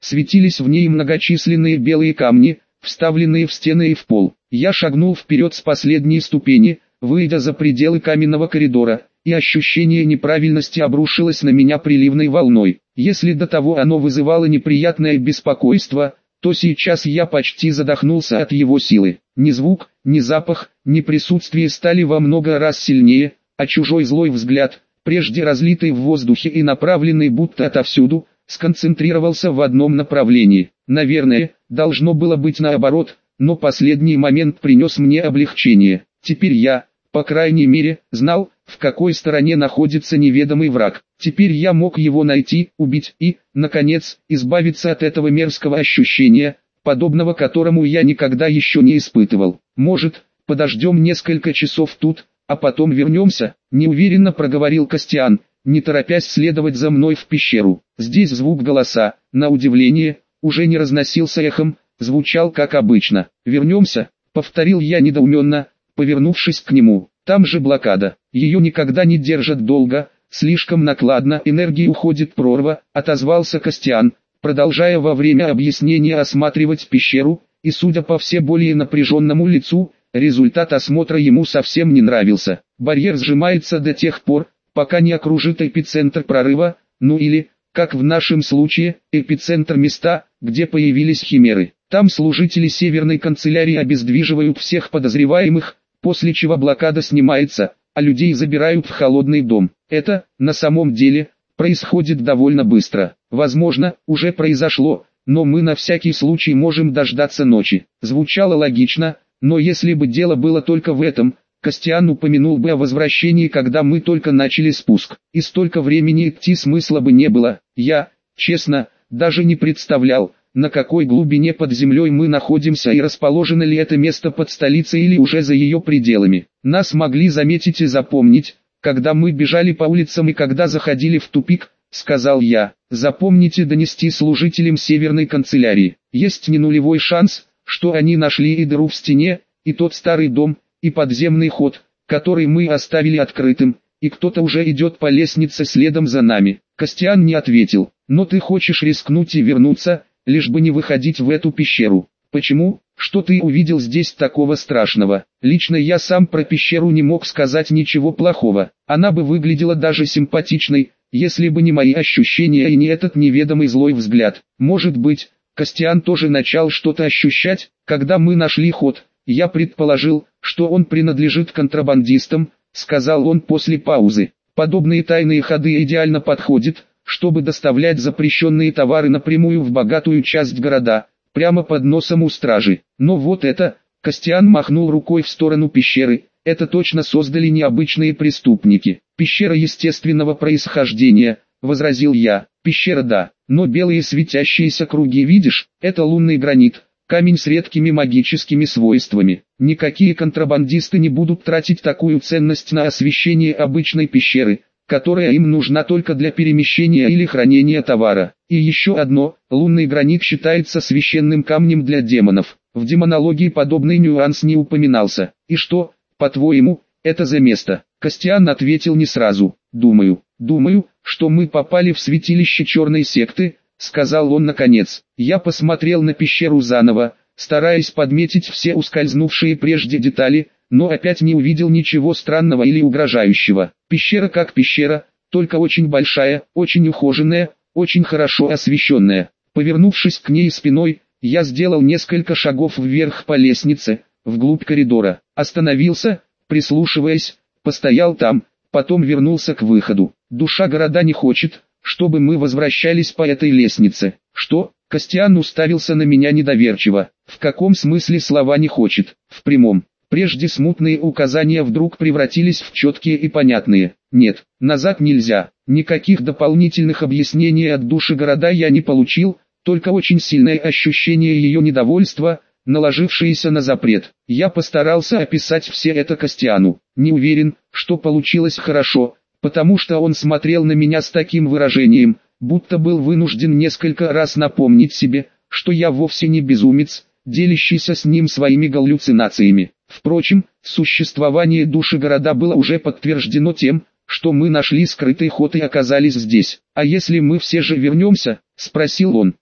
[SPEAKER 1] светились в ней многочисленные белые камни, вставленные в стены и в пол. Я шагнул вперед с последней ступени, выйдя за пределы каменного коридора, и ощущение неправильности обрушилось на меня приливной волной. Если до того оно вызывало неприятное беспокойство, то сейчас я почти задохнулся от его силы. Ни звук, ни запах, ни присутствие стали во много раз сильнее, а чужой злой взгляд, прежде разлитый в воздухе и направленный будто отовсюду, сконцентрировался в одном направлении. Наверное, должно было быть наоборот, но последний момент принес мне облегчение. Теперь я, по крайней мере, знал, в какой стороне находится неведомый враг. Теперь я мог его найти, убить и, наконец, избавиться от этого мерзкого ощущения, подобного которому я никогда еще не испытывал. Может, подождем несколько часов тут, а потом вернемся, неуверенно проговорил Костян, не торопясь следовать за мной в пещеру. Здесь звук голоса, на удивление, уже не разносился эхом, звучал как обычно. «Вернемся», — повторил я недоуменно, повернувшись к нему. «Там же блокада, ее никогда не держат долго, слишком накладно, энергии уходит прорва», — отозвался Костян, продолжая во время объяснения осматривать пещеру, и судя по все более напряженному лицу, результат осмотра ему совсем не нравился. «Барьер сжимается до тех пор, пока не окружит эпицентр прорыва, ну или, как в нашем случае, эпицентр места, где появились химеры. Там служители Северной канцелярии обездвиживают всех подозреваемых, после чего блокада снимается, а людей забирают в холодный дом. Это, на самом деле, происходит довольно быстро. Возможно, уже произошло, но мы на всякий случай можем дождаться ночи». Звучало логично, но если бы дело было только в этом, Костян упомянул бы о возвращении, когда мы только начали спуск. И столько времени идти смысла бы не было. Я, честно, даже не представлял, на какой глубине под землей мы находимся и расположено ли это место под столицей или уже за ее пределами. Нас могли заметить и запомнить, когда мы бежали по улицам и когда заходили в тупик, сказал я. Запомните донести служителям Северной канцелярии. Есть не нулевой шанс, что они нашли и дыру в стене, и тот старый дом, и подземный ход, который мы оставили открытым, и кто-то уже идет по лестнице следом за нами. Костян не ответил. «Но ты хочешь рискнуть и вернуться, лишь бы не выходить в эту пещеру. Почему? Что ты увидел здесь такого страшного?» Лично я сам про пещеру не мог сказать ничего плохого. Она бы выглядела даже симпатичной, если бы не мои ощущения и не этот неведомый злой взгляд. Может быть, Костян тоже начал что-то ощущать, когда мы нашли ход. «Я предположил, что он принадлежит контрабандистам», — сказал он после паузы. «Подобные тайные ходы идеально подходят, чтобы доставлять запрещенные товары напрямую в богатую часть города, прямо под носом у стражи. Но вот это...» — Костян махнул рукой в сторону пещеры. «Это точно создали необычные преступники. Пещера естественного происхождения», — возразил я. «Пещера да, но белые светящиеся круги видишь, это лунный гранит». Камень с редкими магическими свойствами. Никакие контрабандисты не будут тратить такую ценность на освещение обычной пещеры, которая им нужна только для перемещения или хранения товара. И еще одно, лунный гранит считается священным камнем для демонов. В демонологии подобный нюанс не упоминался. И что, по-твоему, это за место? Костян ответил не сразу. Думаю, думаю, что мы попали в святилище черной секты, сказал он наконец. Я посмотрел на пещеру заново, стараясь подметить все ускользнувшие прежде детали, но опять не увидел ничего странного или угрожающего. Пещера как пещера, только очень большая, очень ухоженная, очень хорошо освещенная. Повернувшись к ней спиной, я сделал несколько шагов вверх по лестнице, вглубь коридора. Остановился, прислушиваясь, постоял там, потом вернулся к выходу. Душа города не хочет, чтобы мы возвращались по этой лестнице. Что? Костян уставился на меня недоверчиво. В каком смысле слова не хочет? В прямом. Прежде смутные указания вдруг превратились в четкие и понятные. Нет, назад нельзя. Никаких дополнительных объяснений от души города я не получил, только очень сильное ощущение ее недовольства, наложившееся на запрет. Я постарался описать все это Костяну. Не уверен, что получилось хорошо, потому что он смотрел на меня с таким выражением, будто был вынужден несколько раз напомнить себе, что я вовсе не безумец, делящийся с ним своими галлюцинациями. Впрочем, существование души города было уже подтверждено тем, что мы нашли скрытый ход и оказались здесь. «А если мы все же вернемся?» – спросил он.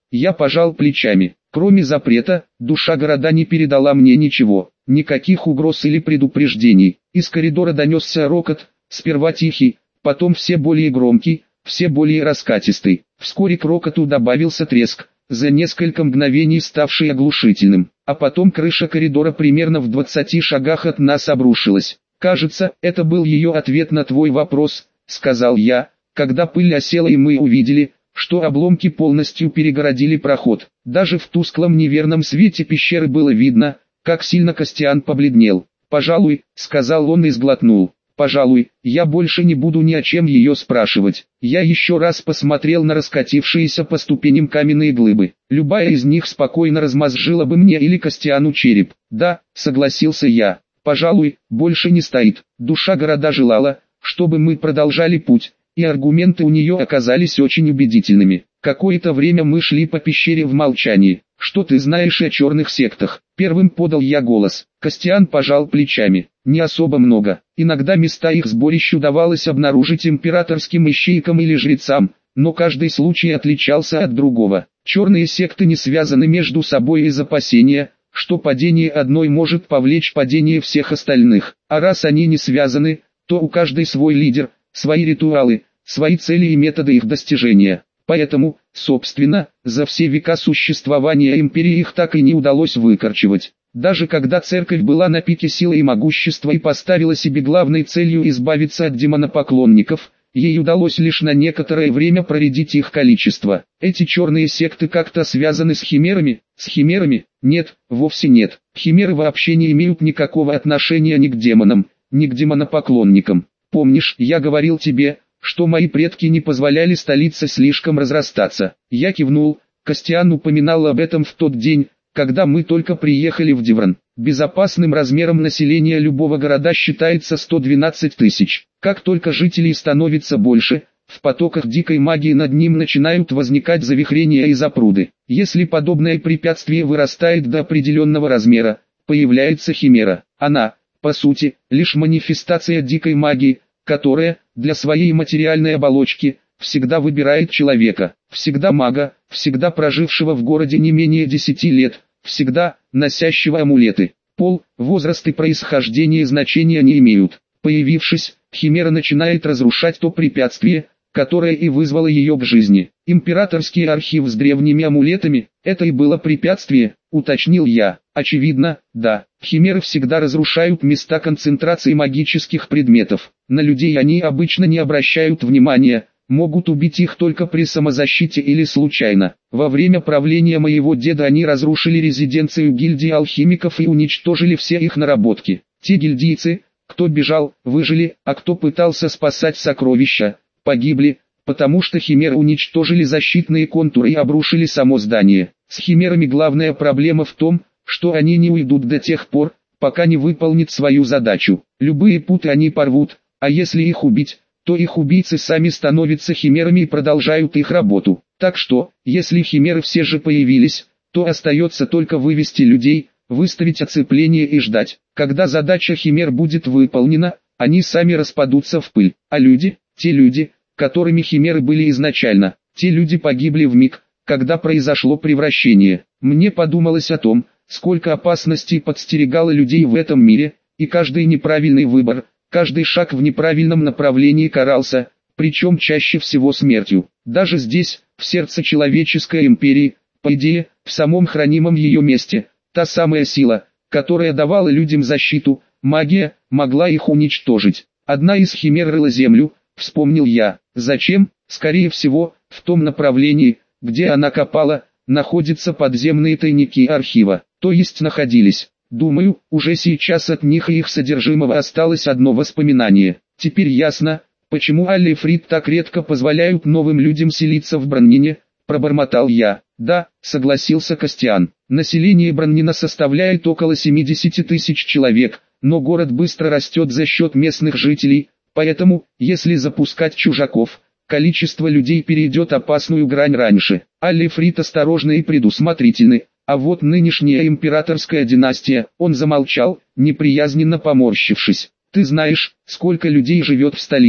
[SPEAKER 1] Я пожал плечами. Кроме запрета, душа города не передала мне ничего, никаких угроз или предупреждений. Из коридора донесся рокот, сперва тихий, потом все более громкий, все более раскатистый. Вскоре к рокоту добавился треск, за несколько мгновений ставший оглушительным, а потом крыша коридора примерно в двадцати шагах от нас обрушилась. «Кажется, это был ее ответ на твой вопрос», — сказал я, когда пыль осела и мы увидели, что обломки полностью перегородили проход. Даже в тусклом неверном свете пещеры было видно, как сильно Костян побледнел. «Пожалуй», — сказал он и сглотнул. «Пожалуй, я больше не буду ни о чем ее спрашивать». Я еще раз посмотрел на раскатившиеся по ступеням каменные глыбы. Любая из них спокойно размозжила бы мне или Костяну череп. «Да», — согласился я. «Пожалуй, больше не стоит». Душа города желала, чтобы мы продолжали путь, и аргументы у нее оказались очень убедительными. Какое-то время мы шли по пещере в молчании. «Что ты знаешь о черных сектах?» Первым подал я голос. Костян пожал плечами. «Не особо много. Иногда места их сборищ удавалось обнаружить императорским ищейкам или жрецам, но каждый случай отличался от другого. Черные секты не связаны между собой из опасения, что падение одной может повлечь падение всех остальных. А раз они не связаны, то у каждой свой лидер, свои ритуалы, свои цели и методы их достижения. Поэтому, собственно, за все века существования империи их так и не удалось выкорчевать. Даже когда церковь была на пике силы и могущества и поставила себе главной целью избавиться от демонопоклонников, ей удалось лишь на некоторое время проредить их количество. Эти черные секты как-то связаны с химерами? С химерами? Нет, вовсе нет. Химеры вообще не имеют никакого отношения ни к демонам, ни к демонопоклонникам. Помнишь, я говорил тебе, что мои предки не позволяли столице слишком разрастаться? Я кивнул. Костян упоминал об этом в тот день, когда мы только приехали в Дивран. Безопасным размером населения любого города считается сто двенадцать тысяч. Как только жителей становится больше, в потоках дикой магии над ним начинают возникать завихрения и запруды. Если подобное препятствие вырастает до определенного размера, появляется химера. Она, по сути, лишь манифестация дикой магии, которая, для своей материальной оболочки, всегда выбирает человека, всегда мага, всегда прожившего в городе не менее десяти лет, всегда носящего амулеты. Пол, возраст и происхождение значения не имеют. Появившись, химера начинает разрушать то препятствие, которое и вызвало ее к жизни. Императорский архив с древними амулетами – это и было препятствие, уточнил я. Очевидно, да. Химеры всегда разрушают места концентрации магических предметов. На людей они обычно не обращают внимания, могут убить их только при самозащите или случайно. Во время правления моего деда они разрушили резиденцию гильдии алхимиков и уничтожили все их наработки. Те гильдийцы, кто бежал, выжили, а кто пытался спасать сокровища, погибли, потому что химеры уничтожили защитные контуры и обрушили само здание. С химерами главная проблема в том, что они не уйдут до тех пор, пока не выполнят свою задачу. Любые путы они порвут, а если их убить, то их убийцы сами становятся химерами и продолжают их работу. Так что, если химеры все же появились, то остается только вывести людей, выставить оцепление и ждать. Когда задача химер будет выполнена, они сами распадутся в пыль. А люди, те люди, которыми химеры были изначально, те люди погибли вмиг, когда произошло превращение. Мне подумалось о том, сколько опасностей подстерегало людей в этом мире, и каждый неправильный выбор, каждый шаг в неправильном направлении карался, причем чаще всего смертью. Даже здесь, в сердце человеческой империи, по идее, в самом хранимом ее месте, та самая сила, которая давала людям защиту, магия, могла их уничтожить. Одна из химер рыла землю, вспомнил я. Зачем? Скорее всего, в том направлении, где она копала, находятся подземные тайники архива, то есть находились. Думаю, уже сейчас от них и их содержимого осталось одно воспоминание. Теперь ясно, почему Алли и Фрид так редко позволяют новым людям селиться в Браннине, пробормотал я. Да, согласился Костян. Население Браннина составляет около семидесяти тысяч человек, но город быстро растет за счет местных жителей, поэтому, если запускать чужаков, количество людей перейдет опасную грань раньше. Алли и Фрид осторожны и предусмотрительны. А вот нынешняя императорская династия, он замолчал, неприязненно поморщившись. Ты знаешь, сколько людей живет в столице?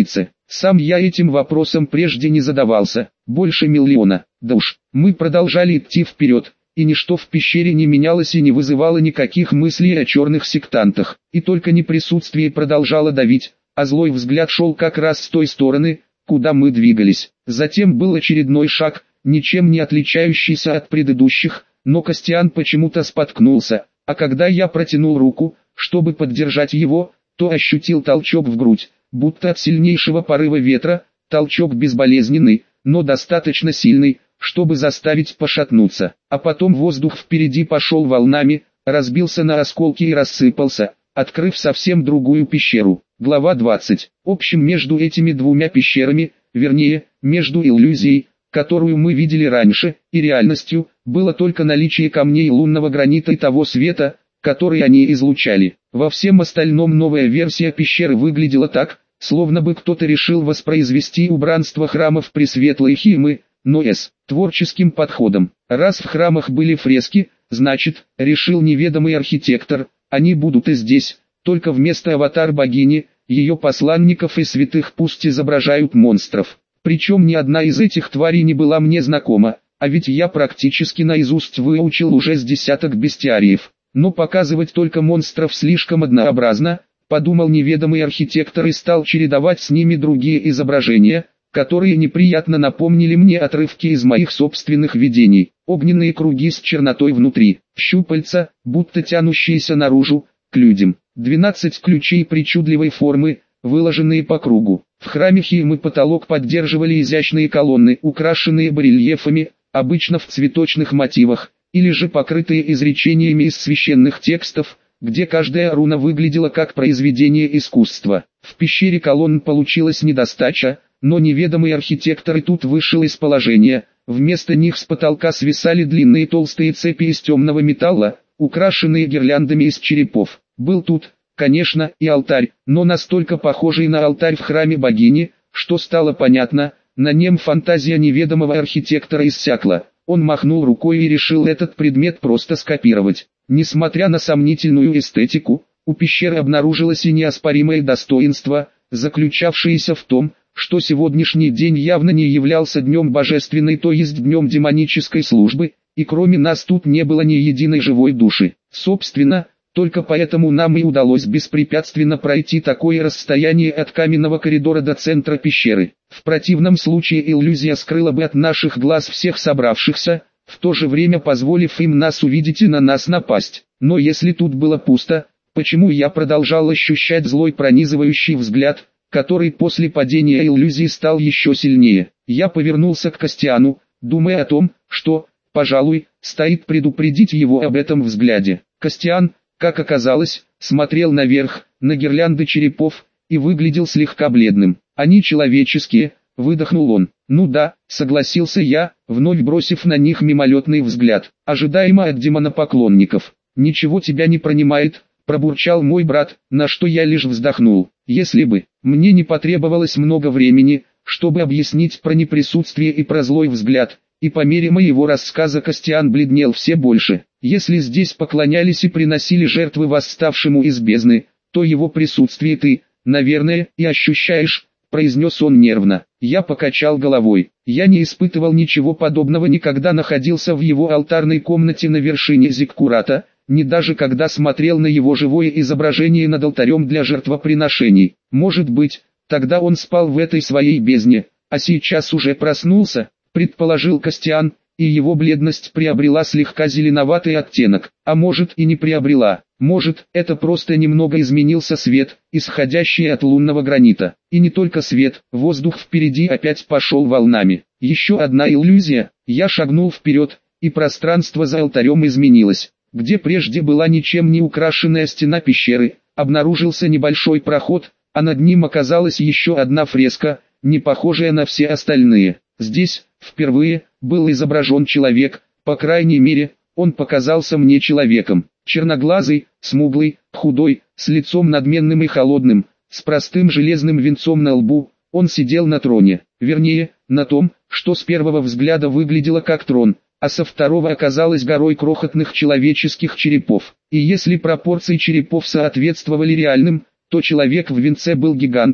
[SPEAKER 1] Сам я этим вопросом прежде не задавался. Больше миллиона. Да уж, мы продолжали идти вперед, и ничто в пещере не менялось и не вызывало никаких мыслей о черных сектантах. И только неприсутствие продолжало давить, а злой взгляд шел как раз с той стороны, куда мы двигались. Затем был очередной шаг, ничем не отличающийся от предыдущих, но Костян почему-то споткнулся, а когда я протянул руку, чтобы поддержать его, то ощутил толчок в грудь, будто от сильнейшего порыва ветра, толчок безболезненный, но достаточно сильный, чтобы заставить пошатнуться. А потом воздух впереди пошел волнами, разбился на осколки и рассыпался, открыв совсем другую пещеру. Глава двадцать. Общим между этими двумя пещерами, вернее, между иллюзией, которую мы видели раньше, и реальностью, было только наличие камней лунного гранита и того света, который они излучали. Во всем остальном новая версия пещеры выглядела так, словно бы кто-то решил воспроизвести убранство храмов Пресветлой Химы, но с творческим подходом. Раз в храмах были фрески, значит, решил неведомый архитектор, они будут и здесь, только вместо аватар богини, ее посланников и святых пусть изображают монстров. Причем ни одна из этих тварей не была мне знакома, а ведь я практически наизусть выучил уже с десяток бестиариев. Но показывать только монстров слишком однообразно, подумал неведомый архитектор и стал чередовать с ними другие изображения, которые неприятно напомнили мне отрывки из моих собственных видений. Огненные круги с чернотой внутри, щупальца, будто тянущиеся наружу, к людям. двенадцать ключей причудливой формы, выложенные по кругу. В храме Химы потолок поддерживали изящные колонны, украшенные барельефами, обычно в цветочных мотивах, или же покрытые изречениями из священных текстов, где каждая руна выглядела как произведение искусства. В пещере колонн получилась недостача, но неведомый архитектор и тут вышел из положения. Вместо них с потолка свисали длинные толстые цепи из темного металла, украшенные гирляндами из черепов. Был тут, конечно, и алтарь, но настолько похожий на алтарь в храме богини, что стало понятно, на нем фантазия неведомого архитектора иссякла. Он махнул рукой и решил этот предмет просто скопировать. Несмотря на сомнительную эстетику, у пещеры обнаружилось и неоспоримое достоинство, заключавшееся в том, что сегодняшний день явно не являлся днем божественной, то есть днем демонической службы, и кроме нас тут не было ни единой живой души. Собственно, только поэтому нам и удалось беспрепятственно пройти такое расстояние от каменного коридора до центра пещеры. В противном случае иллюзия скрыла бы от наших глаз всех собравшихся, в то же время позволив им нас увидеть и на нас напасть. Но если тут было пусто, почему я продолжал ощущать злой пронизывающий взгляд, который после падения иллюзии стал еще сильнее? Я повернулся к Костяну, думая о том, что, пожалуй, стоит предупредить его об этом взгляде. Костян, как оказалось, смотрел наверх, на гирлянды черепов, и выглядел слегка бледным. «Они человеческие», — выдохнул он. «Ну да», — согласился я, вновь бросив на них мимолетный взгляд, ожидаемо от демонопоклонников. «Ничего тебя не пронимает», — пробурчал мой брат, на что я лишь вздохнул. Если бы, мне не потребовалось много времени, чтобы объяснить про неприсутствие и про злой взгляд, и по мере моего рассказа Костян бледнел все больше. Если здесь поклонялись и приносили жертвы восставшему из бездны, то его присутствие ты, наверное, и ощущаешь, произнес он нервно. Я покачал головой. Я не испытывал ничего подобного, никогда находился в его алтарной комнате на вершине Зиккурата, ни даже когда смотрел на его живое изображение над алтарем для жертвоприношений. Может быть, тогда он спал в этой своей бездне, а сейчас уже проснулся, предположил Костян, и его бледность приобрела слегка зеленоватый оттенок, а может и не приобрела. Может, это просто немного изменился свет, исходящий от лунного гранита. И не только свет, воздух впереди опять пошел волнами. Еще одна иллюзия. Я шагнул вперед, и пространство за алтарем изменилось. Где прежде была ничем не украшенная стена пещеры, обнаружился небольшой проход, а над ним оказалась еще одна фреска, не похожая на все остальные. Здесь, впервые, был изображен человек, по крайней мере, он показался мне человеком. Черноглазый, смуглый, худой, с лицом надменным и холодным, с простым железным венцом на лбу, он сидел на троне, вернее, на том, что с первого взгляда выглядело как трон, а со второго оказалось горой крохотных человеческих черепов. И если пропорции черепов соответствовали реальным, то человек в венце был гигантом,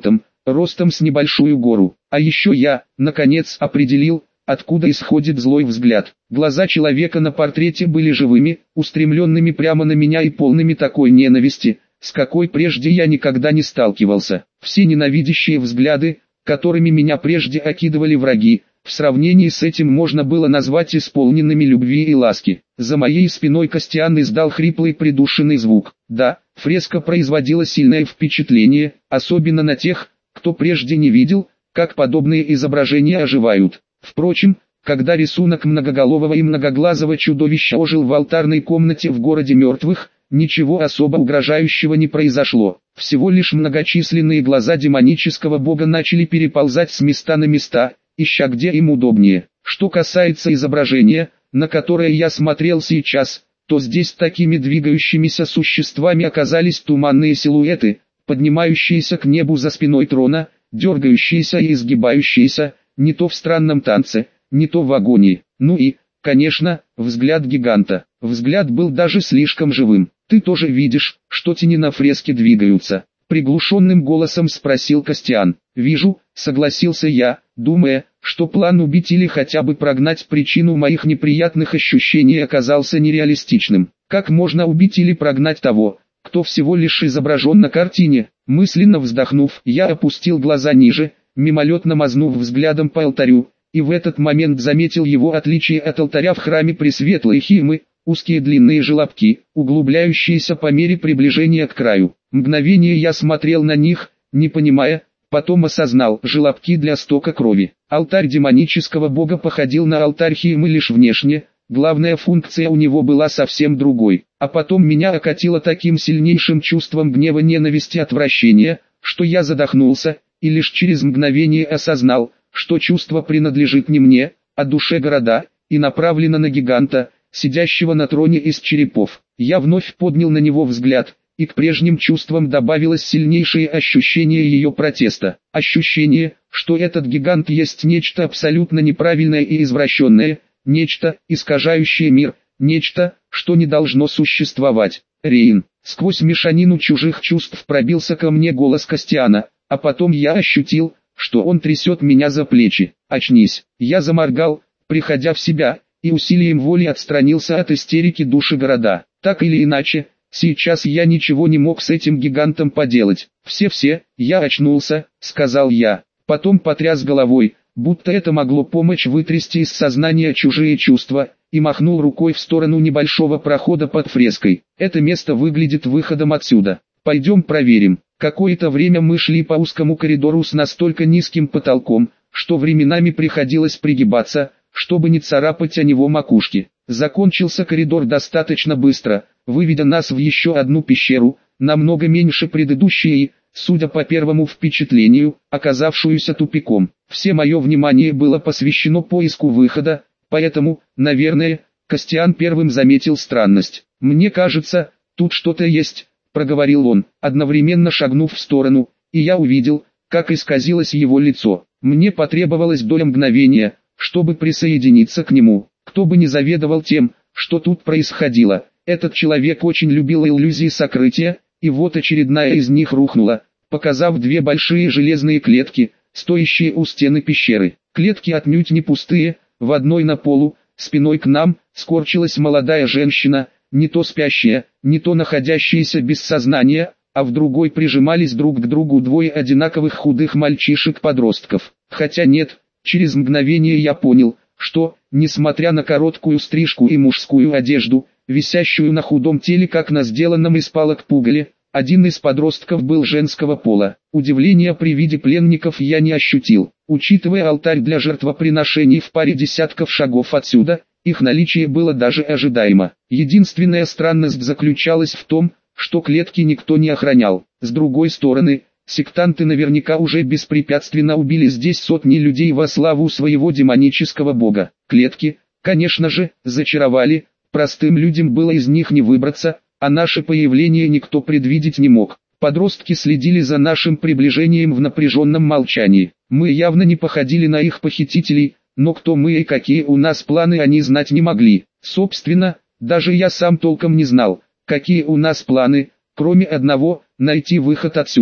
[SPEAKER 1] ростом с небольшую гору. А еще я, наконец, определил, откуда исходит злой взгляд. Глаза человека на портрете были живыми, устремленными прямо на меня и полными такой ненависти, с какой прежде я никогда не сталкивался. Все ненавидящие взгляды, которыми меня прежде окидывали враги, в сравнении с этим можно было назвать исполненными любви и ласки. За моей спиной Костян издал хриплый придушенный звук. Да, фреска производила сильное впечатление, особенно на тех, кто прежде не видел, как подобные изображения оживают. Впрочем, когда рисунок многоголового и многоглазого чудовища ожил в алтарной комнате в городе мертвых, ничего особо угрожающего не произошло. Всего лишь многочисленные глаза демонического бога начали переползать с места на места, ища где им удобнее. Что касается изображения, на которое я смотрел сейчас, то здесь такими двигающимися существами оказались туманные силуэты, поднимающиеся к небу за спиной трона, дергающиеся и изгибающиеся, не то в странном танце, не то в агонии. Ну и, конечно, взгляд гиганта. Взгляд был даже слишком живым. «Ты тоже видишь, что тени на фреске двигаются?» Приглушенным голосом спросил Костян. «Вижу», согласился я, думая, что план убить или хотя бы прогнать причину моих неприятных ощущений оказался нереалистичным. Как можно убить или прогнать того, кто всего лишь изображен на картине? Мысленно вздохнув, я опустил глаза ниже, мимолетно мазнув взглядом по алтарю, и в этот момент заметил его отличие от алтаря в храме Пресветлой Химы, узкие длинные желобки, углубляющиеся по мере приближения к краю. Мгновение я смотрел на них, не понимая, потом осознал: желобки для стока крови. Алтарь демонического бога походил на алтарь Химы лишь внешне, главная функция у него была совсем другой. А потом меня окатило таким сильнейшим чувством гнева, ненависти, отвращения, что я задохнулся, и лишь через мгновение осознал, что чувство принадлежит не мне, а душе города, и направлено на гиганта, сидящего на троне из черепов. Я вновь поднял на него взгляд, и к прежним чувствам добавилось сильнейшее ощущение ее протеста. Ощущение, что этот гигант есть нечто абсолютно неправильное и извращенное, нечто, искажающее мир, нечто, что не должно существовать. Рейн. Сквозь мешанину чужих чувств пробился ко мне голос Костяна, а потом я ощутил, что он трясет меня за плечи. «Очнись!» Я заморгал, приходя в себя, и усилием воли отстранился от истерики души города. Так или иначе, сейчас я ничего не мог с этим гигантом поделать. «Все-все, я очнулся», — сказал я. Потом потряс головой, будто это могло помочь вытрясти из сознания чужие чувства, и махнул рукой в сторону небольшого прохода под фреской. «Это место выглядит выходом отсюда. Пойдем проверим». Какое-то время мы шли по узкому коридору с настолько низким потолком, что временами приходилось пригибаться, чтобы не царапать о него макушки. Закончился коридор достаточно быстро, выведя нас в еще одну пещеру, намного меньше предыдущей и, судя по первому впечатлению, оказавшуюся тупиком. Все мое внимание было посвящено поиску выхода, поэтому, наверное, Костян первым заметил странность. «Мне кажется, тут что-то есть», — проговорил он, одновременно шагнув в сторону, и я увидел, как исказилось его лицо. Мне потребовалось доля мгновения, чтобы присоединиться к нему. Кто бы ни заведовал тем, что тут происходило, этот человек очень любил иллюзии сокрытия, и вот очередная из них рухнула, показав две большие железные клетки, стоящие у стены пещеры. Клетки отнюдь не пустые, в одной на полу, спиной к нам, скорчилась молодая женщина, не то спящая, не то находящаяся без сознания, а в другой прижимались друг к другу двое одинаковых худых мальчишек-подростков. Хотя нет, через мгновение я понял, что, несмотря на короткую стрижку и мужскую одежду, висящую на худом теле как на сделанном из палок пугале, один из подростков был женского пола. Удивления при виде пленников я не ощутил. Учитывая алтарь для жертвоприношений в паре десятков шагов отсюда, их наличие было даже ожидаемо. Единственная странность заключалась в том, что клетки никто не охранял. С другой стороны, сектанты наверняка уже беспрепятственно убили здесь сотни людей во славу своего демонического бога. Клетки, конечно же, зачаровали, простым людям было из них не выбраться, а наше появление никто предвидеть не мог. Подростки следили за нашим приближением в напряженном молчании. Мы явно не походили на их похитителей, но кто мы и какие у нас планы они знать не могли. Собственно, даже я сам толком не знал, какие у нас планы, кроме одного – найти выход отсюда.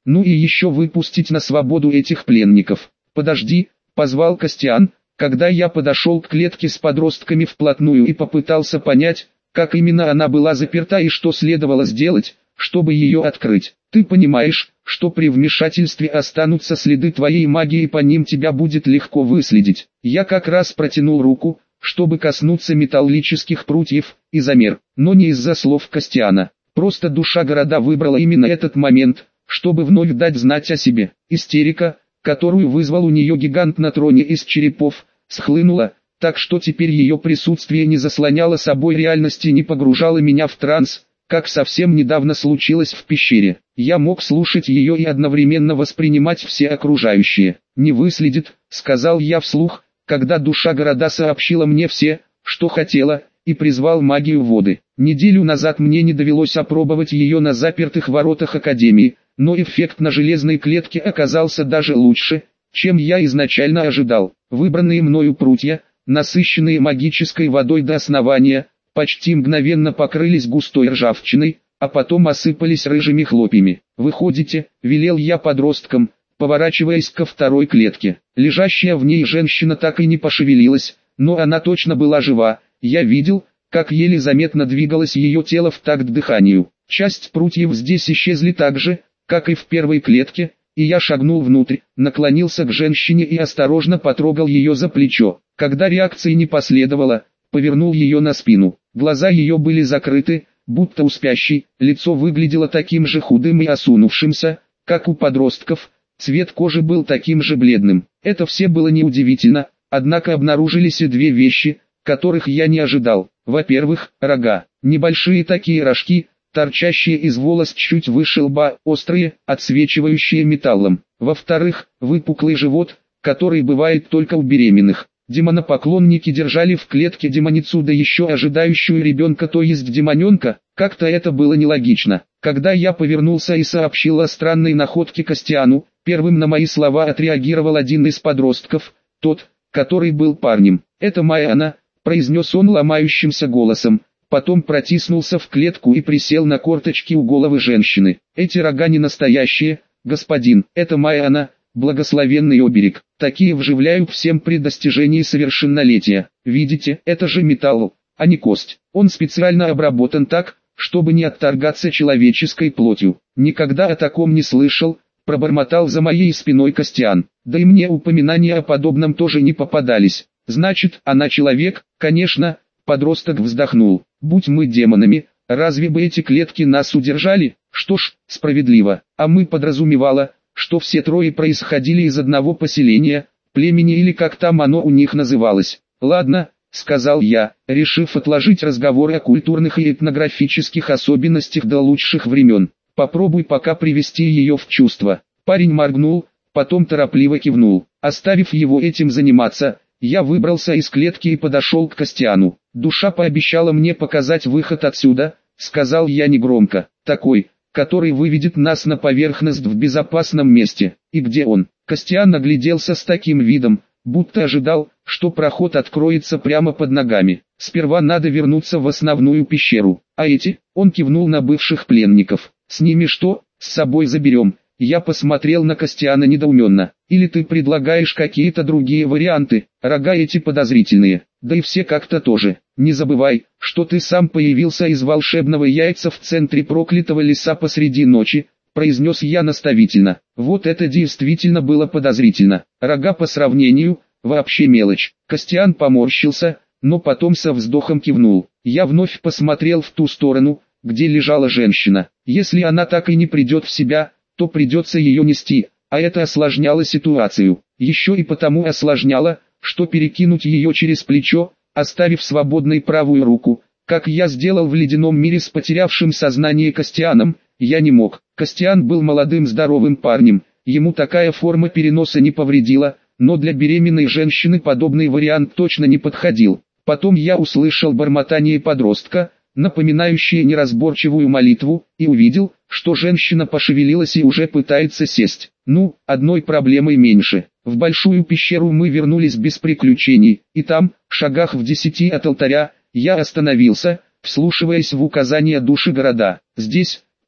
[SPEAKER 1] Ну и еще выпустить на свободу этих пленников. «Подожди», — позвал Костян, когда я подошел к клетке с подростками вплотную и попытался понять, как именно она была заперта и что следовало сделать, чтобы ее открыть. «Ты понимаешь, что при вмешательстве останутся следы твоей магии и по ним тебя будет легко выследить». Я как раз протянул руку, чтобы коснуться металлических прутьев, и замер, но не из-за слов Костяна. Просто душа города выбрала именно этот момент, чтобы вновь дать знать о себе. Истерика, которую вызвал у нее гигант на троне из черепов, схлынула, так что теперь ее присутствие не заслоняло собой реальности и не погружало меня в транс, как совсем недавно случилось в пещере. Я мог слушать ее и одновременно воспринимать все окружающие. «Не выследит», — сказал я вслух, когда душа города сообщила мне все, что хотела, и призвал магию воды. Неделю назад мне не довелось опробовать ее на запертых воротах Академии, но эффект на железной клетке оказался даже лучше, чем я изначально ожидал. Выбранные мною прутья, насыщенные магической водой до основания, почти мгновенно покрылись густой ржавчиной, а потом осыпались рыжими хлопьями. «Выходите», — велел я подросткам, поворачиваясь ко второй клетке. Лежащая в ней женщина так и не пошевелилась, но она точно была жива. Я видел, как еле заметно двигалось ее тело в такт дыханию. Часть прутьев здесь исчезли так же, как и в первой клетке, и я шагнул внутрь, наклонился к женщине и осторожно потрогал ее за плечо. Когда реакции не последовало, повернул ее на спину. Глаза ее были закрыты, будто у спящей, лицо выглядело таким же худым и осунувшимся, как у подростков, цвет кожи был таким же бледным. Это все было неудивительно, однако обнаружились и две вещи, которых я не ожидал. Во-первых, рога, небольшие такие рожки, торчащие из волос чуть выше лба, острые, отсвечивающие металлом. Во-вторых, выпуклый живот, который бывает только у беременных. Демонопоклонники держали в клетке демоницу, да еще ожидающую ребенка, то есть демоненка. Как-то это было нелогично. Когда я повернулся и сообщил о странной находке Костяну, первым на мои слова отреагировал один из подростков, тот, который был парнем. «Это моя она», — произнес он ломающимся голосом. Потом протиснулся в клетку и присел на корточки у головы женщины. «Эти рога не настоящие, господин, это моя она, благословенный оберег. Такие вживляют всем при достижении совершеннолетия. Видите, это же металл, а не кость. Он специально обработан так, чтобы не отторгаться человеческой плотью. Никогда о таком не слышал», — пробормотал за моей спиной Костян. «Да и мне упоминания о подобном тоже не попадались. Значит, она человек?» «Конечно», — подросток вздохнул. «Будь мы демонами, разве бы эти клетки нас удержали? Что ж, справедливо. А мы подразумевала, что все трое происходили из одного поселения, племени или как там оно у них называлось». «Ладно», — сказал я, решив отложить разговор о культурных и этнографических особенностях до лучших времен. «Попробуй пока привести ее в чувство». Парень моргнул, потом торопливо кивнул. Оставив его этим заниматься, я выбрался из клетки и подошел к Костяну. «Душа пообещала мне показать выход отсюда», — сказал я негромко. «Такой, который выведет нас на поверхность в безопасном месте». «И где он?» Костян нагляделся с таким видом, будто ожидал, что проход откроется прямо под ногами. «Сперва надо вернуться в основную пещеру. А эти?» — он кивнул на бывших пленников. «С ними что? С собой заберем». Я посмотрел на Костяна недоуменно. «Или ты предлагаешь какие-то другие варианты? Рога эти подозрительные, да и все как-то тоже. Не забывай, что ты сам появился из волшебного яйца в центре проклятого леса посреди ночи», — произнес я наставительно. Вот это действительно было подозрительно. Рога по сравнению, вообще мелочь. Костян поморщился, но потом со вздохом кивнул. Я вновь посмотрел в ту сторону, где лежала женщина. Если она так и не придет в себя, то придется ее нести, а это осложняло ситуацию. Еще и потому осложняло, что перекинуть ее через плечо, оставив свободной правую руку, как я сделал в ледяном мире с потерявшим сознание Костяном, я не мог. Костян был молодым здоровым парнем, ему такая форма переноса не повредила, но для беременной женщины подобный вариант точно не подходил. Потом я услышал бормотание подростка, напоминающее неразборчивую молитву, и увидел, что женщина пошевелилась и уже пытается сесть. Ну, одной проблемой меньше. В большую пещеру мы вернулись без приключений, и там, в шагах в десяти от алтаря, я остановился, вслушиваясь в указания души города. Здесь,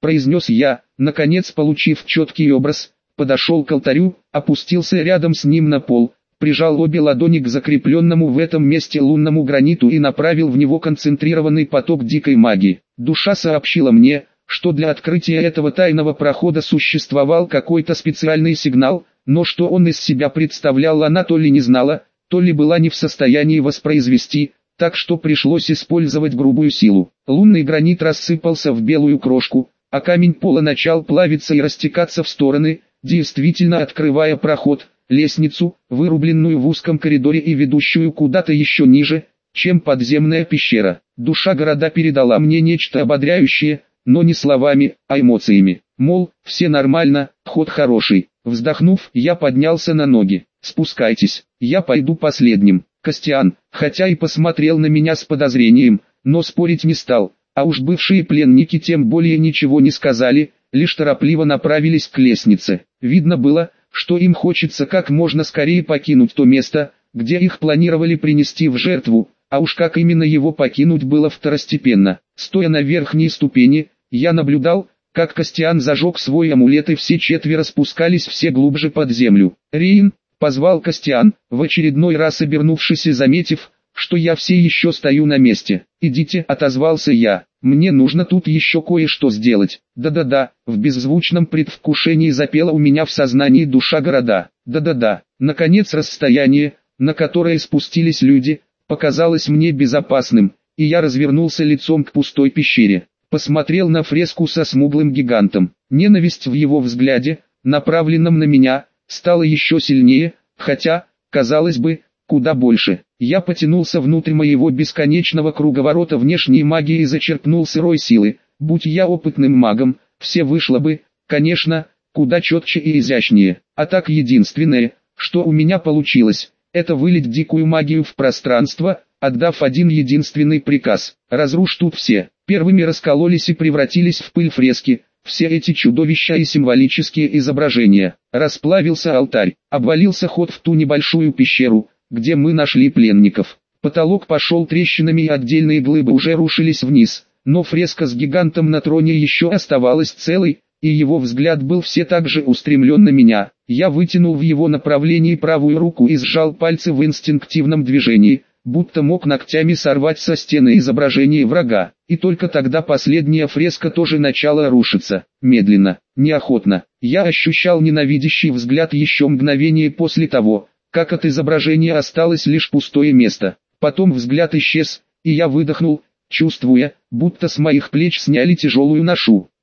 [SPEAKER 1] произнес я, наконец получив четкий образ, подошел к алтарю, опустился рядом с ним на пол, прижал обе ладони к закрепленному в этом месте лунному граниту и направил в него концентрированный поток дикой магии. Душа сообщила мне, что для открытия этого тайного прохода существовал какой-то специальный сигнал, но что он из себя представлял, она то ли не знала, то ли была не в состоянии воспроизвести, так что пришлось использовать грубую силу. Лунный гранит рассыпался в белую крошку, а камень пола начал плавиться и растекаться в стороны, действительно открывая проход, лестницу, вырубленную в узком коридоре и ведущую куда-то еще ниже, чем подземная пещера. Душа города передала мне нечто ободряющее, но не словами, а эмоциями. Мол, все нормально, ход хороший. Вздохнув, я поднялся на ноги. Спускайтесь, я пойду последним. Костян, хотя и посмотрел на меня с подозрением, но спорить не стал, а уж бывшие пленники тем более ничего не сказали, лишь торопливо направились к лестнице. Видно было, что им хочется как можно скорее покинуть то место, где их планировали принести в жертву, а уж как именно его покинуть было второстепенно. Стоя на верхней ступени, я наблюдал, как Костян зажег свой амулет и все четверо спускались все глубже под землю. «Рейн!» — позвал Костян, в очередной раз обернувшись и заметив, что я все еще стою на месте. «Идите», — отозвался я, — «мне нужно тут еще кое-что сделать». «Да-да-да», — в беззвучном предвкушении запела у меня в сознании душа города. «Да-да-да». Наконец расстояние, на которое спустились люди, показалось мне безопасным, и я развернулся лицом к пустой пещере. Посмотрел на фреску со смуглым гигантом. Ненависть в его взгляде, направленном на меня, стала еще сильнее, хотя, казалось бы, куда больше. Я потянулся внутрь моего бесконечного круговорота внешней магии и зачерпнул сырой силы. Будь я опытным магом, все вышло бы, конечно, куда четче и изящнее. А так единственное, что у меня получилось, это вылить дикую магию в пространство, отдав один единственный приказ: разрушь тут все. Первыми раскололись и превратились в пыль фрески, все эти чудовища и символические изображения. Расплавился алтарь, обвалился ход в ту небольшую пещеру, где мы нашли пленников. Потолок пошел трещинами и отдельные глыбы уже рушились вниз, но фреска с гигантом на троне еще оставалась целой, и его взгляд был все так же устремлен на меня. Я вытянул в его направлении правую руку и сжал пальцы в инстинктивном движении, будто мог ногтями сорвать со стены изображение врага, и только тогда последняя фреска тоже начала рушиться, медленно, неохотно. Я ощущал ненавидящий взгляд еще мгновение после того, как от изображения осталось лишь пустое место. Потом взгляд исчез, и я выдохнул, чувствуя, будто с моих плеч сняли тяжелую ношу.